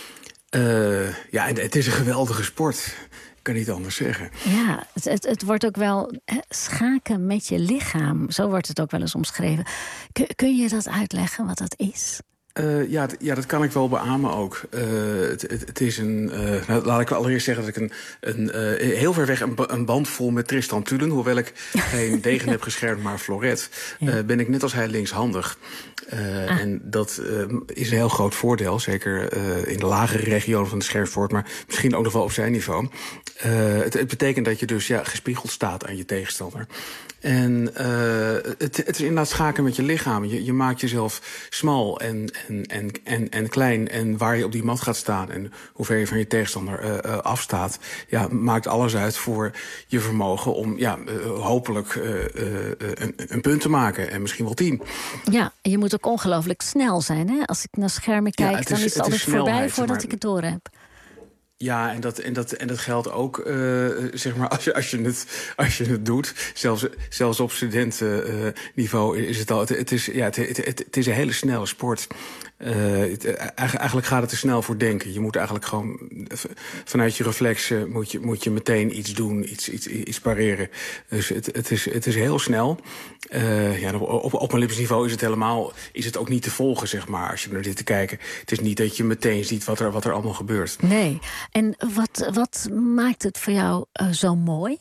Uh, ja, en het is een geweldige sport. Ik kan niet anders zeggen. Ja, het, het, het wordt ook wel hè, schaken met je lichaam. Zo wordt het ook wel eens omschreven. Kun, kun je dat uitleggen, wat dat is? Uh, ja, d- ja, dat kan ik wel beamen ook. Uh, het, het, het is een... Uh, nou, laat ik wel allereerst zeggen dat ik een, een, uh, heel ver weg een, een band vol met Tristan Tulen. Hoewel ik geen degen heb geschermd, maar floret. Uh, ben ik net als hij linkshandig. Uh, ah. En dat uh, is een heel groot voordeel. Zeker uh, in de lagere regionen van de schermsport. Maar misschien ook nog wel op zijn niveau. Uh, het, het betekent dat je dus ja, gespiegeld staat aan je tegenstander. En uh, het, het is inderdaad schaken met je lichaam. Je, je maakt jezelf smal en, en, en, en, en klein. En waar je op die mat gaat staan en hoe ver je van je tegenstander uh, uh, afstaat... Ja, maakt alles uit voor je vermogen om ja, uh, hopelijk uh, uh, een, een punt te maken. En misschien wel tien. Ja, je moet ook ongelooflijk snel zijn. Hè? Als ik naar schermen kijk, ja, het is, dan is het, het altijd is voorbij voordat maar... ik het door heb. Ja, en dat, en dat, en dat geldt ook, uh, zeg maar, als je, als, je het, als je het doet. Zelfs, zelfs op studentenniveau uh, is het al. Het, het, is, ja, het, het, het, het is een hele snelle sport. Uh, het, eigenlijk gaat het te snel voor denken. Je moet eigenlijk gewoon vanuit je reflexen moet je, moet je meteen iets doen, iets, iets, iets pareren. Dus het, het, is, het is heel snel. Uh, ja, op, op Olympisch niveau is het helemaal is het ook niet te volgen, zeg maar, als je naar dit te kijken. Het is niet dat je meteen ziet wat er, wat er allemaal gebeurt. Nee. En wat, wat maakt het voor jou uh, zo mooi?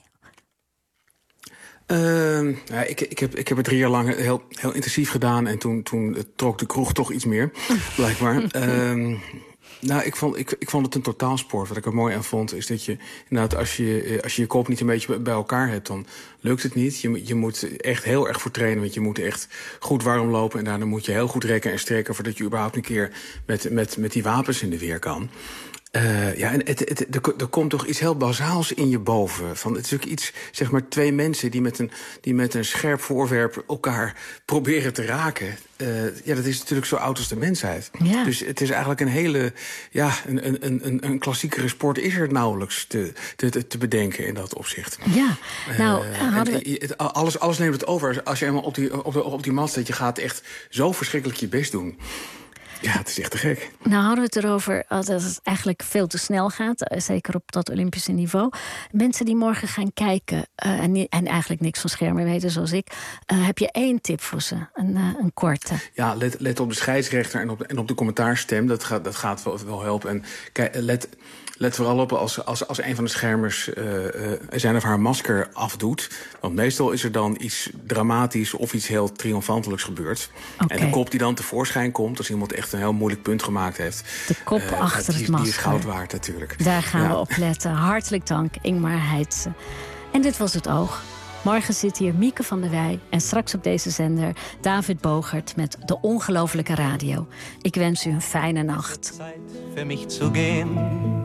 Uh, ja, ik, ik, heb, ik heb het drie jaar lang heel, heel intensief gedaan. En toen, toen trok de kroeg toch iets meer, blijkbaar. uh, nou, ik vond, ik, ik vond het een totaalsport. Wat ik er mooi aan vond, is dat je inderdaad, als je, als je je kop niet een beetje bij elkaar hebt, dan lukt het niet. Je, je moet echt heel erg voor trainen, want je moet echt goed warm lopen. En daarna moet je heel goed rekken en strekken voordat je überhaupt een keer met, met, met die wapens in de weer kan. Uh, ja, en het, het, er, er komt toch iets heel bazaals in je boven. Van, het is ook iets, zeg maar, twee mensen die met een, die met een scherp voorwerp elkaar proberen te raken. Uh, ja, dat is natuurlijk zo oud als de mensheid. Ja. Dus het is eigenlijk een hele, ja, een, een, een, een klassiekere sport is er nauwelijks te, te, te bedenken in dat opzicht. Ja, nou, uh, hadden we... het, alles, alles neemt het over. Als je eenmaal op die, op, de, op die mat staat, je gaat echt zo verschrikkelijk je best doen. Ja, het is echt te gek. Nou hadden we het erover dat het eigenlijk veel te snel gaat. Zeker op dat Olympische niveau. Mensen die morgen gaan kijken uh, en, en eigenlijk niks van schermen weten zoals ik. Uh, heb je één tip voor ze? Een, uh, een korte. Ja, let, let op de scheidsrechter en op, en op de commentaarstem. Dat gaat, dat gaat wel, wel helpen. En kijk, let... Let vooral op als, als, als een van de schermers uh, uh, zijn of haar masker afdoet. Want meestal is er dan iets dramatisch of iets heel triomfantelijks gebeurd. Okay. En de kop die dan tevoorschijn komt, als iemand echt een heel moeilijk punt gemaakt heeft. De kop uh, achter die, het masker. Die is goud waard natuurlijk. Daar gaan ja. we op letten. Hartelijk dank, Ingmar Heitse. En dit was Het Oog. Morgen zit hier Mieke van der Wij en straks op deze zender David Bogert met De Ongelofelijke Radio. Ik wens u een fijne nacht. Für mich zu gehen.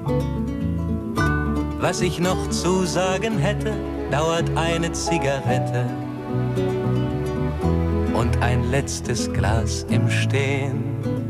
Was ich noch zu sagen hätte, dauert eine Zigarette und ein letztes Glas im Stehen.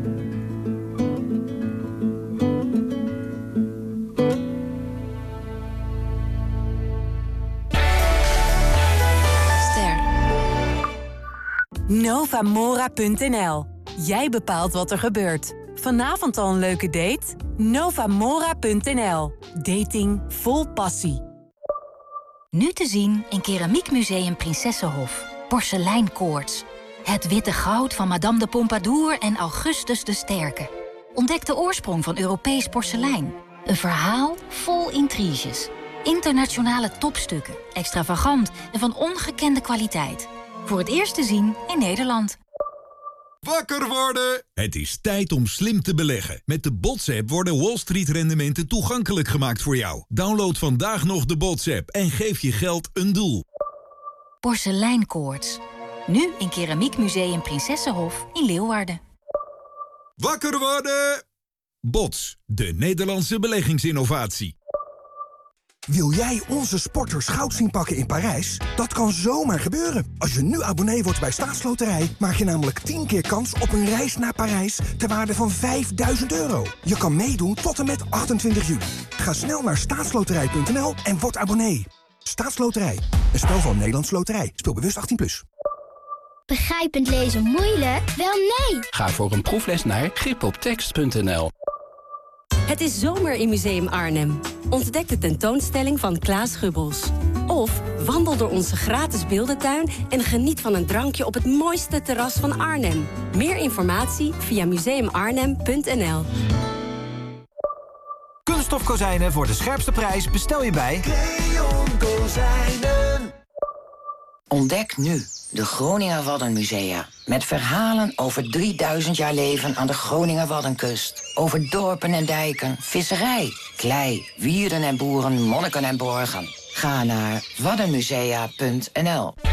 Novamora punt n l. Jij bepaalt wat er gebeurt. Vanavond al een leuke date? Novamora punt n l. Dating vol passie. Nu te zien in Keramiekmuseum Prinsessenhof. Porseleinkoorts. Het witte goud van Madame de Pompadour en Augustus de Sterke. Ontdek de oorsprong van Europees porselein. Een verhaal vol intriges. Internationale topstukken. Extravagant en van ongekende kwaliteit. Voor het eerst te zien in Nederland. Wakker worden! Het is tijd om slim te beleggen. Met de B O T S-app worden Wall Street rendementen toegankelijk gemaakt voor jou. Download vandaag nog de B O T S-app en geef je geld een doel. Porseleinkoorts. Nu in Keramiekmuseum Prinsessenhof in Leeuwarden. Wakker worden! B O T S, de Nederlandse beleggingsinnovatie. Wil jij onze sporters goud zien pakken in Parijs? Dat kan zomaar gebeuren. Als je nu abonnee wordt bij Staatsloterij, maak je namelijk tien keer kans op een reis naar Parijs ter waarde van vijfduizend euro. Je kan meedoen tot en met achtentwintig juli. Ga snel naar staatsloterij punt n l en word abonnee. Staatsloterij, een spel van Nederlandse Loterij. Speel bewust achttien plus. Begrijpend lezen moeilijk? Wel nee! Ga voor een proefles naar grip op tekst punt n l. Het is zomer in Museum Arnhem. Ontdek de tentoonstelling van Klaas Gubbels. Of wandel door onze gratis beeldentuin en geniet van een drankje op het mooiste terras van Arnhem. Meer informatie via museum arnhem punt n l. Kunststof kozijnen voor de scherpste prijs bestel je bij Creon Kozijnen. Ontdek nu de Groninger Waddenmusea. Met verhalen over drieduizend jaar leven aan de Groninger Waddenkust. Over dorpen en dijken, visserij, klei, wierden en boeren, monniken en borgen. Ga naar waddenmusea punt n l.